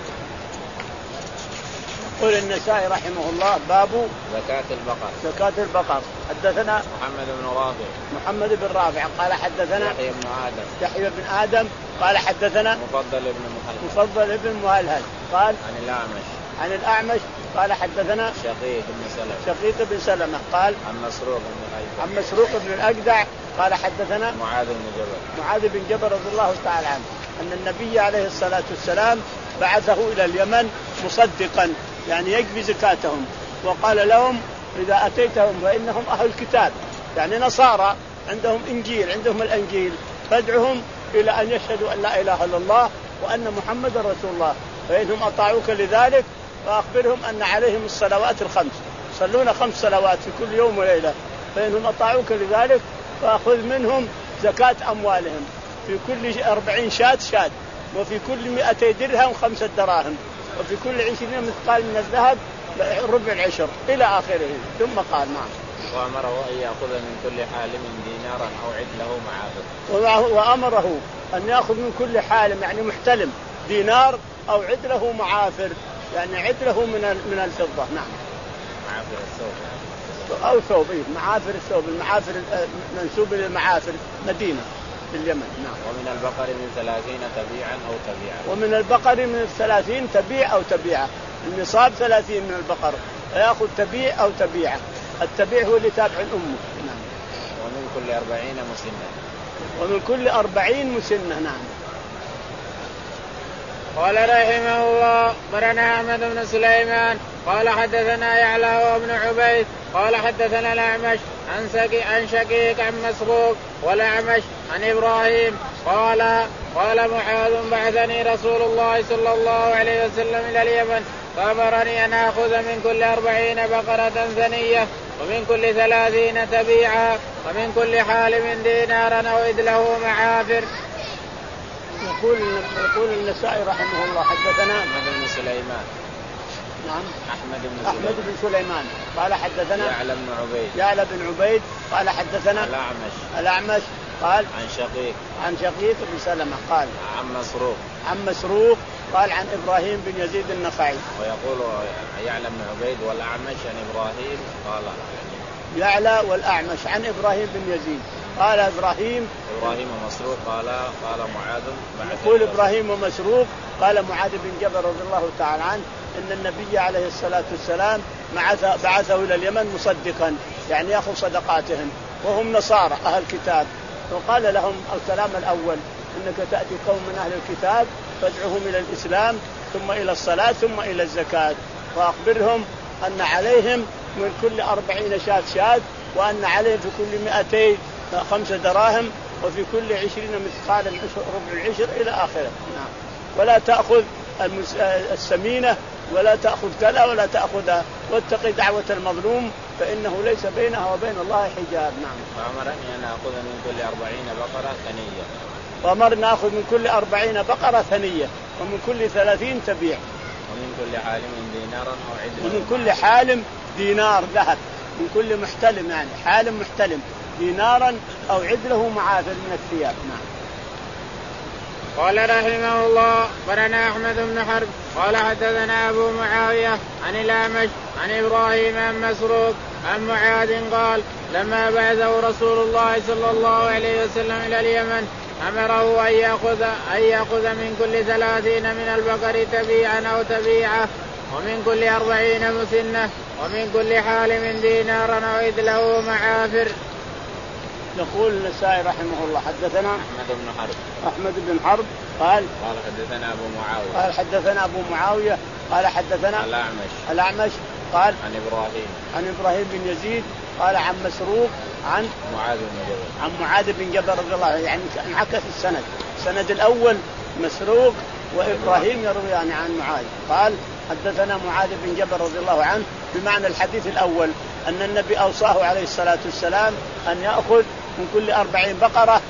يقول النسائي رحمه الله باب زكاة البقر. زكاة البقر. حدثنا محمد بن رافع. محمد بن رافع قال حدثنا يحيى بن آدم. يحيى بن آدم قال حدثنا مفضل بن مهلهل. مفضل بن مهلهل قال عن الأعمش. عن الأعمش قال حدثنا شقيق بن سلمة. شقيق بن سلمة قال عن مسروق بن الأجدع. عن مسروق بن الأجدع قال حدثنا معاذ بن جبل. معاذ بن جبل رضي الله تعالى عنه أن النبي عليه الصلاة والسلام بعثه إلى اليمن مصدقا يعني يجبي زكاتهم، وقال لهم إذا أتيتهم فإنهم أهل الكتاب يعني نصارى عندهم إنجيل عندهم الإنجيل، فادعهم إلى أن يشهدوا أن لا إله إلا الله وأن محمد رسول الله، فإنهم أطاعوك لذلك فأخبرهم أن عليهم الصلوات الخمس، صلون خمس صلوات في كل يوم وليلة، فإنهم أطاعوك لذلك فأخذ منهم زكاة أموالهم في كل أربعين شاة شاة، وفي كل مئتي درهم خمسة دراهم، وفي كل عشرين مثقال من الذهب ربع العشر إلى آخره. ثم قال نعم. وأمره أن يأخذ من كل حالم دينارا أو عدله معافر. وأمره أن يأخذ من كل حالم يعني محتلم دينار أو عدله معافر يعني عدله من من الفضة. نعم. معافر الثوب أو ثوب معافر الثوب، المعافر منسوب للمعافر مدينة في اليمن. نعم. ومن البقر من ثلاثين تبيعا أو تبيعا. ومن البقر من الثلاثين تبيع أو تبيعة، النصاب ثلاثين من البقر فيأخذ تبيع أو تبيعة، التبيع هو اللي تابع أمه. نعم. ومن كل أربعين مسنة. ومن كل أربعين مسنة. نعم. قال رحمه الله مرنا أحمد بن سليمان قال حدثنا يعلى وابن عبيد قال حدثنا الأعمش عن سقي عن شقيق عن مسروق والأعمش عن إبراهيم قال قال معاذ بعثني رسول الله صلى الله عليه وسلم إلى اليمن فأمرني أن آخذ من كل أربعين بقرة ثنية ومن كل ثلاثين تبيعا ومن كل حالم دينارا أو إدله معافر. يقول يقول النسائي رحمه الله حدثنا أحمد بن سليمان. نعم أحمد بن أحمد سليمان. بن سليمان قال حدثنا يعلى بن عبيد. يعلى بن عبيد قال حدثنا الأعمش. الأعمش قال عن شقيق. عن شقيق بن سلمة قال عن مسروق. عن مسروق قال عن إبراهيم بن يزيد النخعي. ويقول يعلى بن عبيد والأعمش عن إبراهيم قال يعلى والأعمش عن إبراهيم بن يزيد قال إبراهيم إبراهيم ومسروق قال قال معاذ. يقول إبراهيم ومسروق قال معاذ بن جبل رضي الله تعالى عنه إن النبي عليه الصلاة والسلام بعثه إلى اليمن مصدقا يعني يأخذ صدقاتهم وهم نصارى أهل الكتاب. وقال لهم الكلام الأول إنك تأتي قوم من أهل الكتاب فادعوهم إلى الإسلام ثم إلى الصلاة ثم إلى الزكاة وأخبرهم أن عليهم من كل أربعين شاة شاة وأن عليهم في كل مئتين خمسة دراهم وفي كل عشرين مثقال ربع العشر إلى آخره. نعم. ولا تأخذ السمينة ولا تأخذ كذا ولا تأخذها واتقي دعوة المظلوم فإنه ليس بينها وبين الله حجاب. نعم. وأمرني أن أخذ من كل أربعين بقرة ثنية. وأمرنا نأخذ من كل أربعين بقرة ثنية ومن كل ثلاثين تبيع. ومن كل حالم دينارا أو عدل. ومن كل حالم دينار ذهب من كل محتلم يعني حالم محتلم دينارا أو عدله معافر من الثياب. نعم. قال رحمه الله برنا أحمد بن حرب قال حدثنا أبو معاوية عن الأعمش عن إبراهيم عن مسروق عن معاذ قال لما بعثه رسول الله صلى الله عليه وسلم إلى اليمن أمره أن يأخذ, أن يأخذ من كل ثلاثين من البقر تبيعا أو تبيعة ومن كل أربعين مسنة ومن كل حالم دينارا أو إدله معافر. يقول النسائي رحمه الله حدثنا أحمد بن حرب. أحمد بن حرب قال قال حدثنا أبو معاوية. قال حدثنا أبو معاوية قال حدثنا الأعمش. الأعمش قال عن إبراهيم. عن إبراهيم بن يزيد قال عن مسروق عن معاذ بن جبل. عن معاذ بن جبل رضي الله عنه يعني انعكس السند السند الأول مسروق وإبراهيم يرويان عن معاذ قال حدثنا معاذ بن جبل رضي الله عنه بمعنى الحديث الأول أن النبي أوصاه عليه الصلاة والسلام أن يأخذ من كل أربعين بقرة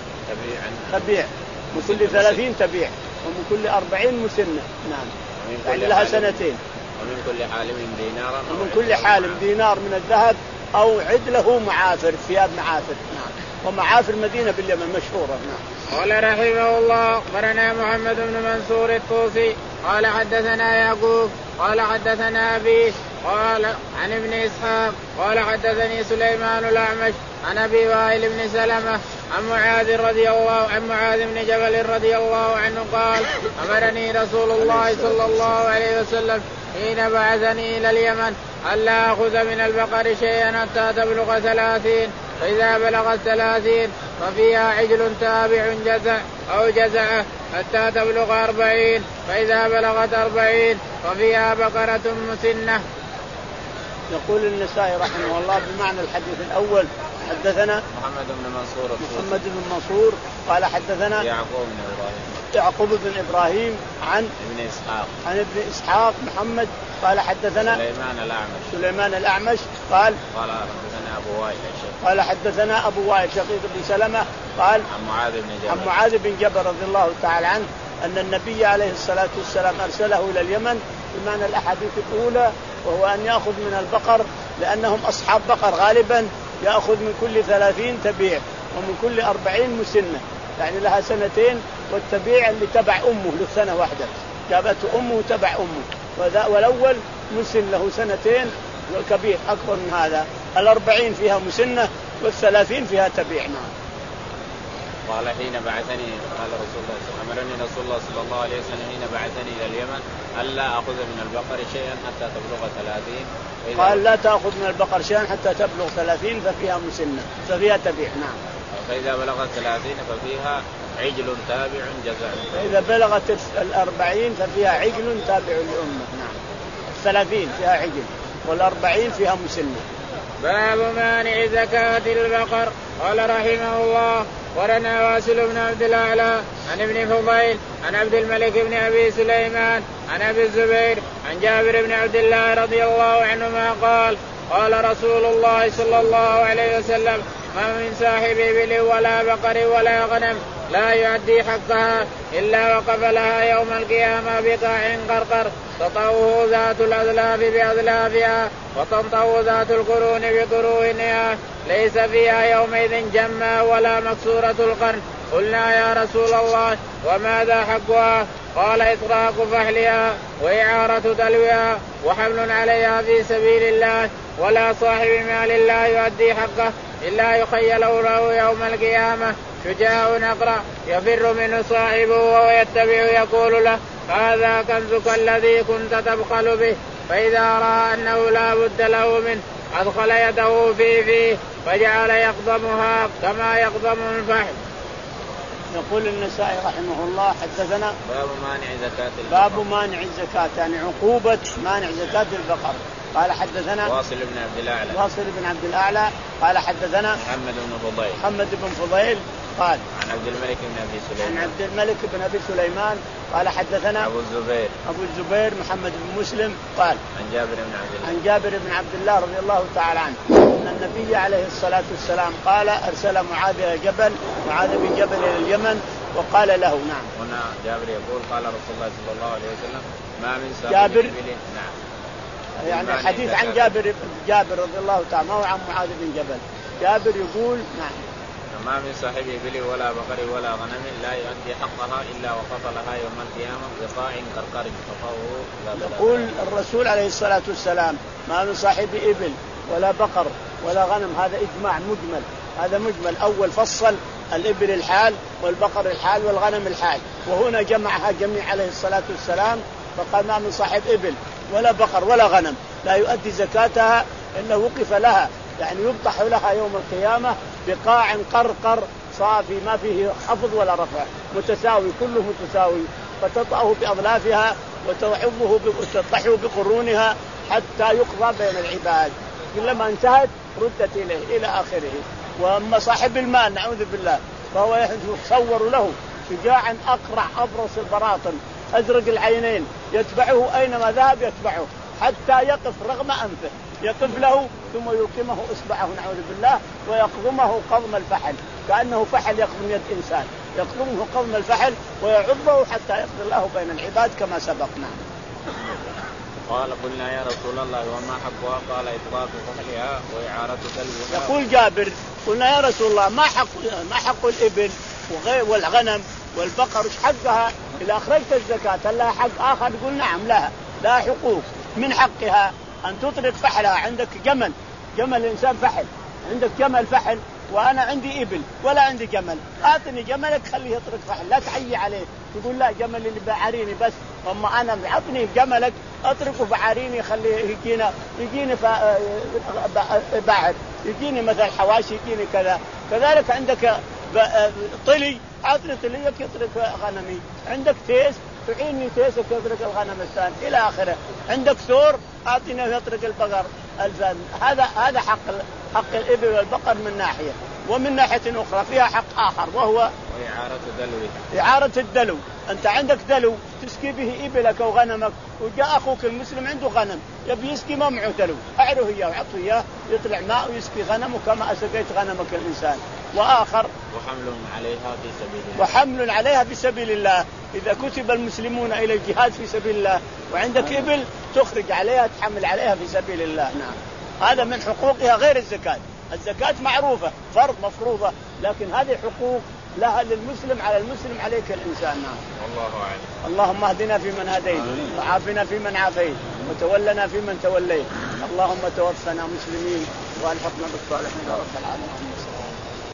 تبيع تبيع من كل ثلاثين تبيع ومن كل أربعين مسنة. نعم. يعني لها سنتين. ومن كل حالم دينارا. ومن كل حالم دينار من الذهب أو عدله معافر ثياب معافر. نعم. ومعافر مدينة باليمن مشهورة. نعم. قال رحمه الله برنا محمد بن منصور الطوسي قال حدثنا يعقوب قال حدثنا أبي قال عن ابن إسحاق قال حدثني سليمان الأعمش عن أبي وائل بن سلمة عن معاذ رضي الله عن معاذ بن جبل رضي الله عنه قال أمرني رسول الله صلى الله عليه وسلم حين بعثني إلى اليمن ألا أخذ من البقر شيئا حتى تبلغ ثلاثين فإذا بلغت ثلاثين ففيها عجل تابع جزع أو جزعة حتى تبلغ أربعين فإذا بلغت أربعين ففيها بقرة مسنة. يقول النسائي رحمه الله بمعنى الحديث الأول حدثنا محمد بن منصور محمد بن منصور قال حدثنا يعقوب بن إبراهيم يعقوب بن إبراهيم عن ابن إسحاق عن ابن إسحاق محمد قال حدثنا سليمان الأعمش سليمان الأعمش قال قال حدثنا أبو وائل قال حدثنا أبو وائل شقيق بن سلمة قال عن معاذ بن جبل عن معاذ بن جبل رضي الله تعالى عنه أن النبي عليه الصلاة والسلام أرسله إلى اليمن بمعنى الأحاديث الأولى وهو أن يأخذ من البقر لأنهم أصحاب بقر غالبا يأخذ من كل ثلاثين تبيع ومن كل أربعين مسنة يعني لها سنتين والتبيع اللي تبع أمه له سنة واحدة جابته أمه تبع أمه والأول مسن له سنتين كبير أكبر من هذا الأربعين فيها مسنة والثلاثين فيها تبيع. نعم. قال حين بعثني قال رسول الله أمرني رسول الله صلى الله عليه وسلم حين بعثني إلى اليمن ألا أخذ من البقر شيئا حتى تبلغ ثلاثين قال لا تأخذ من البقر شيئا حتى تبلغ ثلاثين ففيها مسنة ففيها تبيع. نعم. فإذا بلغت ثلاثين ففيها عجل تابع جزع. فإذا بلغت الأربعين ففيها عجل تابع لأمه. نعم. الثلاثين فيها عجل والأربعين فيها مسنة. باب مانع زكاة البقر. قال رحمه الله ورنا واصل بن عبد الأعلى عن ابن فضيل عن عبد الملك بن أبي سليمان عن أبي الزبير عن جابر بن عبد الله رضي الله عنهما قال قال رسول الله صلى الله عليه وسلم ما من صاحب إبل ولا بقر ولا غنم لا يؤدي حقها إلا وقف لها يوم القيامة بقاع قرقر تطوه ذات الأذلاف بأذلافها وتنطو ذات القرون بقرونها ليس فيها يومئذ جمة ولا مكسورة القرن. قلنا يا رسول الله وماذا حقها؟ قال إطراق فحلها وإعارة دلوها وحمل عليها في سبيل الله ولا صاحب مال لا يؤدي حقه إلا يخيله له يوم القيامة شجاع أقرأ يفر منه صاحبه ويتبع يقول له هذا كنزك الذي كنت تبخل به فإذا رأى أنه لا بد له منه أدخل يده في فيه فجعل يقضمها كما يقضم الفحل. يقول النسائي رحمه الله حدثنا باب مانع زكاة البقر باب مانع الزكاة يعني عقوبة مانع زكاة البقر. قال حدثنا واصل بن عبد الأعلى واصل بن عبد الأعلى قال حدثنا محمد بن فضيل محمد بن فضيل قال عن عبد الملك بن أبي سليمان عن عبد الملك بن أبي سليمان قال حدثنا أبو الزبير أبو الزبير محمد بن مسلم قال عن جابر بن عبد الله عن جابر بن عبد الله رضي الله تعالى عنه أن النبي عليه الصلاة والسلام قال أرسل معاذ إلى جبل معاذ بن جبل إلى اليمن وقال له نعم. هنا جابر يقول قال رسول الله صلى الله عليه وسلم ما من صاحب جابر إبل نعم يعني حديث عن جابر جابر رضي الله تعالى ما هو عن معاذ بن جبل. جابر يقول نعم ما من صاحب إبل ولا بقر ولا غنم لا يؤدي حقها إلا وقف لها يوم القيامة بقاع كركر فقوه. يقول الرسول عليه الصلاة والسلام ما من صاحب إبل ولا بقر ولا غنم هذا إجماع مجمل هذا مجمل أول فصل الإبل الحال والبقر الحال والغنم الحال وهنا جمعها جميع عليه الصلاة والسلام فقال ما من صاحب إبل ولا بقر ولا غنم لا يؤدي زكاتها إلا وقف لها يعني يبطح لها يوم القيامة بقاع قرقر صافي ما فيه خفض ولا رفع متساوي كله متساوي فتطأه بأظلافها وتعضه وتطحه بقرونها حتى يقضى بين العباد كلما انتهت ردت إليه إلى آخره. وأما صاحب المال نعوذ بالله فهو يتصور له شجاعا أقرع أبرص البراطن أزرق العينين يتبعه أينما ذهب يتبعه حتى يقف رغم أنفه يقف له ثم يلقمه إصبعه نعوذ بالله ويقضمه قضم الفحل كأنه فحل يقضم يد إنسان يقضمه قضم الفحل ويعضه حتى يقضي الله بين العباد كما سبقنا. قال قلنا يا رسول الله وما حقها؟ قال إطراق فحلها وإعارة دلوها. يقول جابر قلنا يا رسول الله ما حق ما حق الإبل والغنم والبقر ايش حقها إذا أخرجت الزكاة هل لها حق آخر؟ يقول نعم لها لها حقوق من حقها أن تطلق فحلها. عندك جمل جمل إنسان فحل عندك جمل فحل وأنا عندي إبل ولا عندي جمل أعطني جملك خليه يطلق فحل لا تعي عليه تقول لا جمل اللي بعاريني بس أما أنا أعطني جملك أتركه بعاريني خليه يجينا يجيني بعد يجيني مثل حواشي يجيني كذا. كذلك عندك طلي أعطني طليك يطلق غنمي عندك تيس تعيني تيسك يطرق الغنم الثاني إلى آخره عندك ثور أعطيني يطرق البقر الثاني. هذا هذا حق حق الإبل والبقر من ناحية ومن ناحية أخرى فيها حق آخر وهو وإعارة دلو. إعارة الدلو أنت عندك دلو تسقي به إبلك أو غنمك وجاء أخوك المسلم عنده غنم يبي يسقي ما معه دلو أعره إياه وعطه إياه يطلع ماء ويسقي غنمه كما أسقيت غنمك الإنسان. وآخر وحمل عليها في سبيل الله وحمل عليها في سبيل الله إذا كتب المسلمون إلى الجهاد في سبيل الله وعندك إبل تخرج عليها تحمل عليها في سبيل الله. نعم هذا من حقوقها غير الزكاة. الزكاة معروفة فرض مفروضة لكن هذه حقوق لها للمسلم على المسلم عليك الإنسان. نعم والله أعلم. اللهم اهدنا فيمن هديت وعافنا فيمن عافيت وتولنا فيمن توليت اللهم توفنا مسلمين والحقنا بالصالحين يا رب العالمين.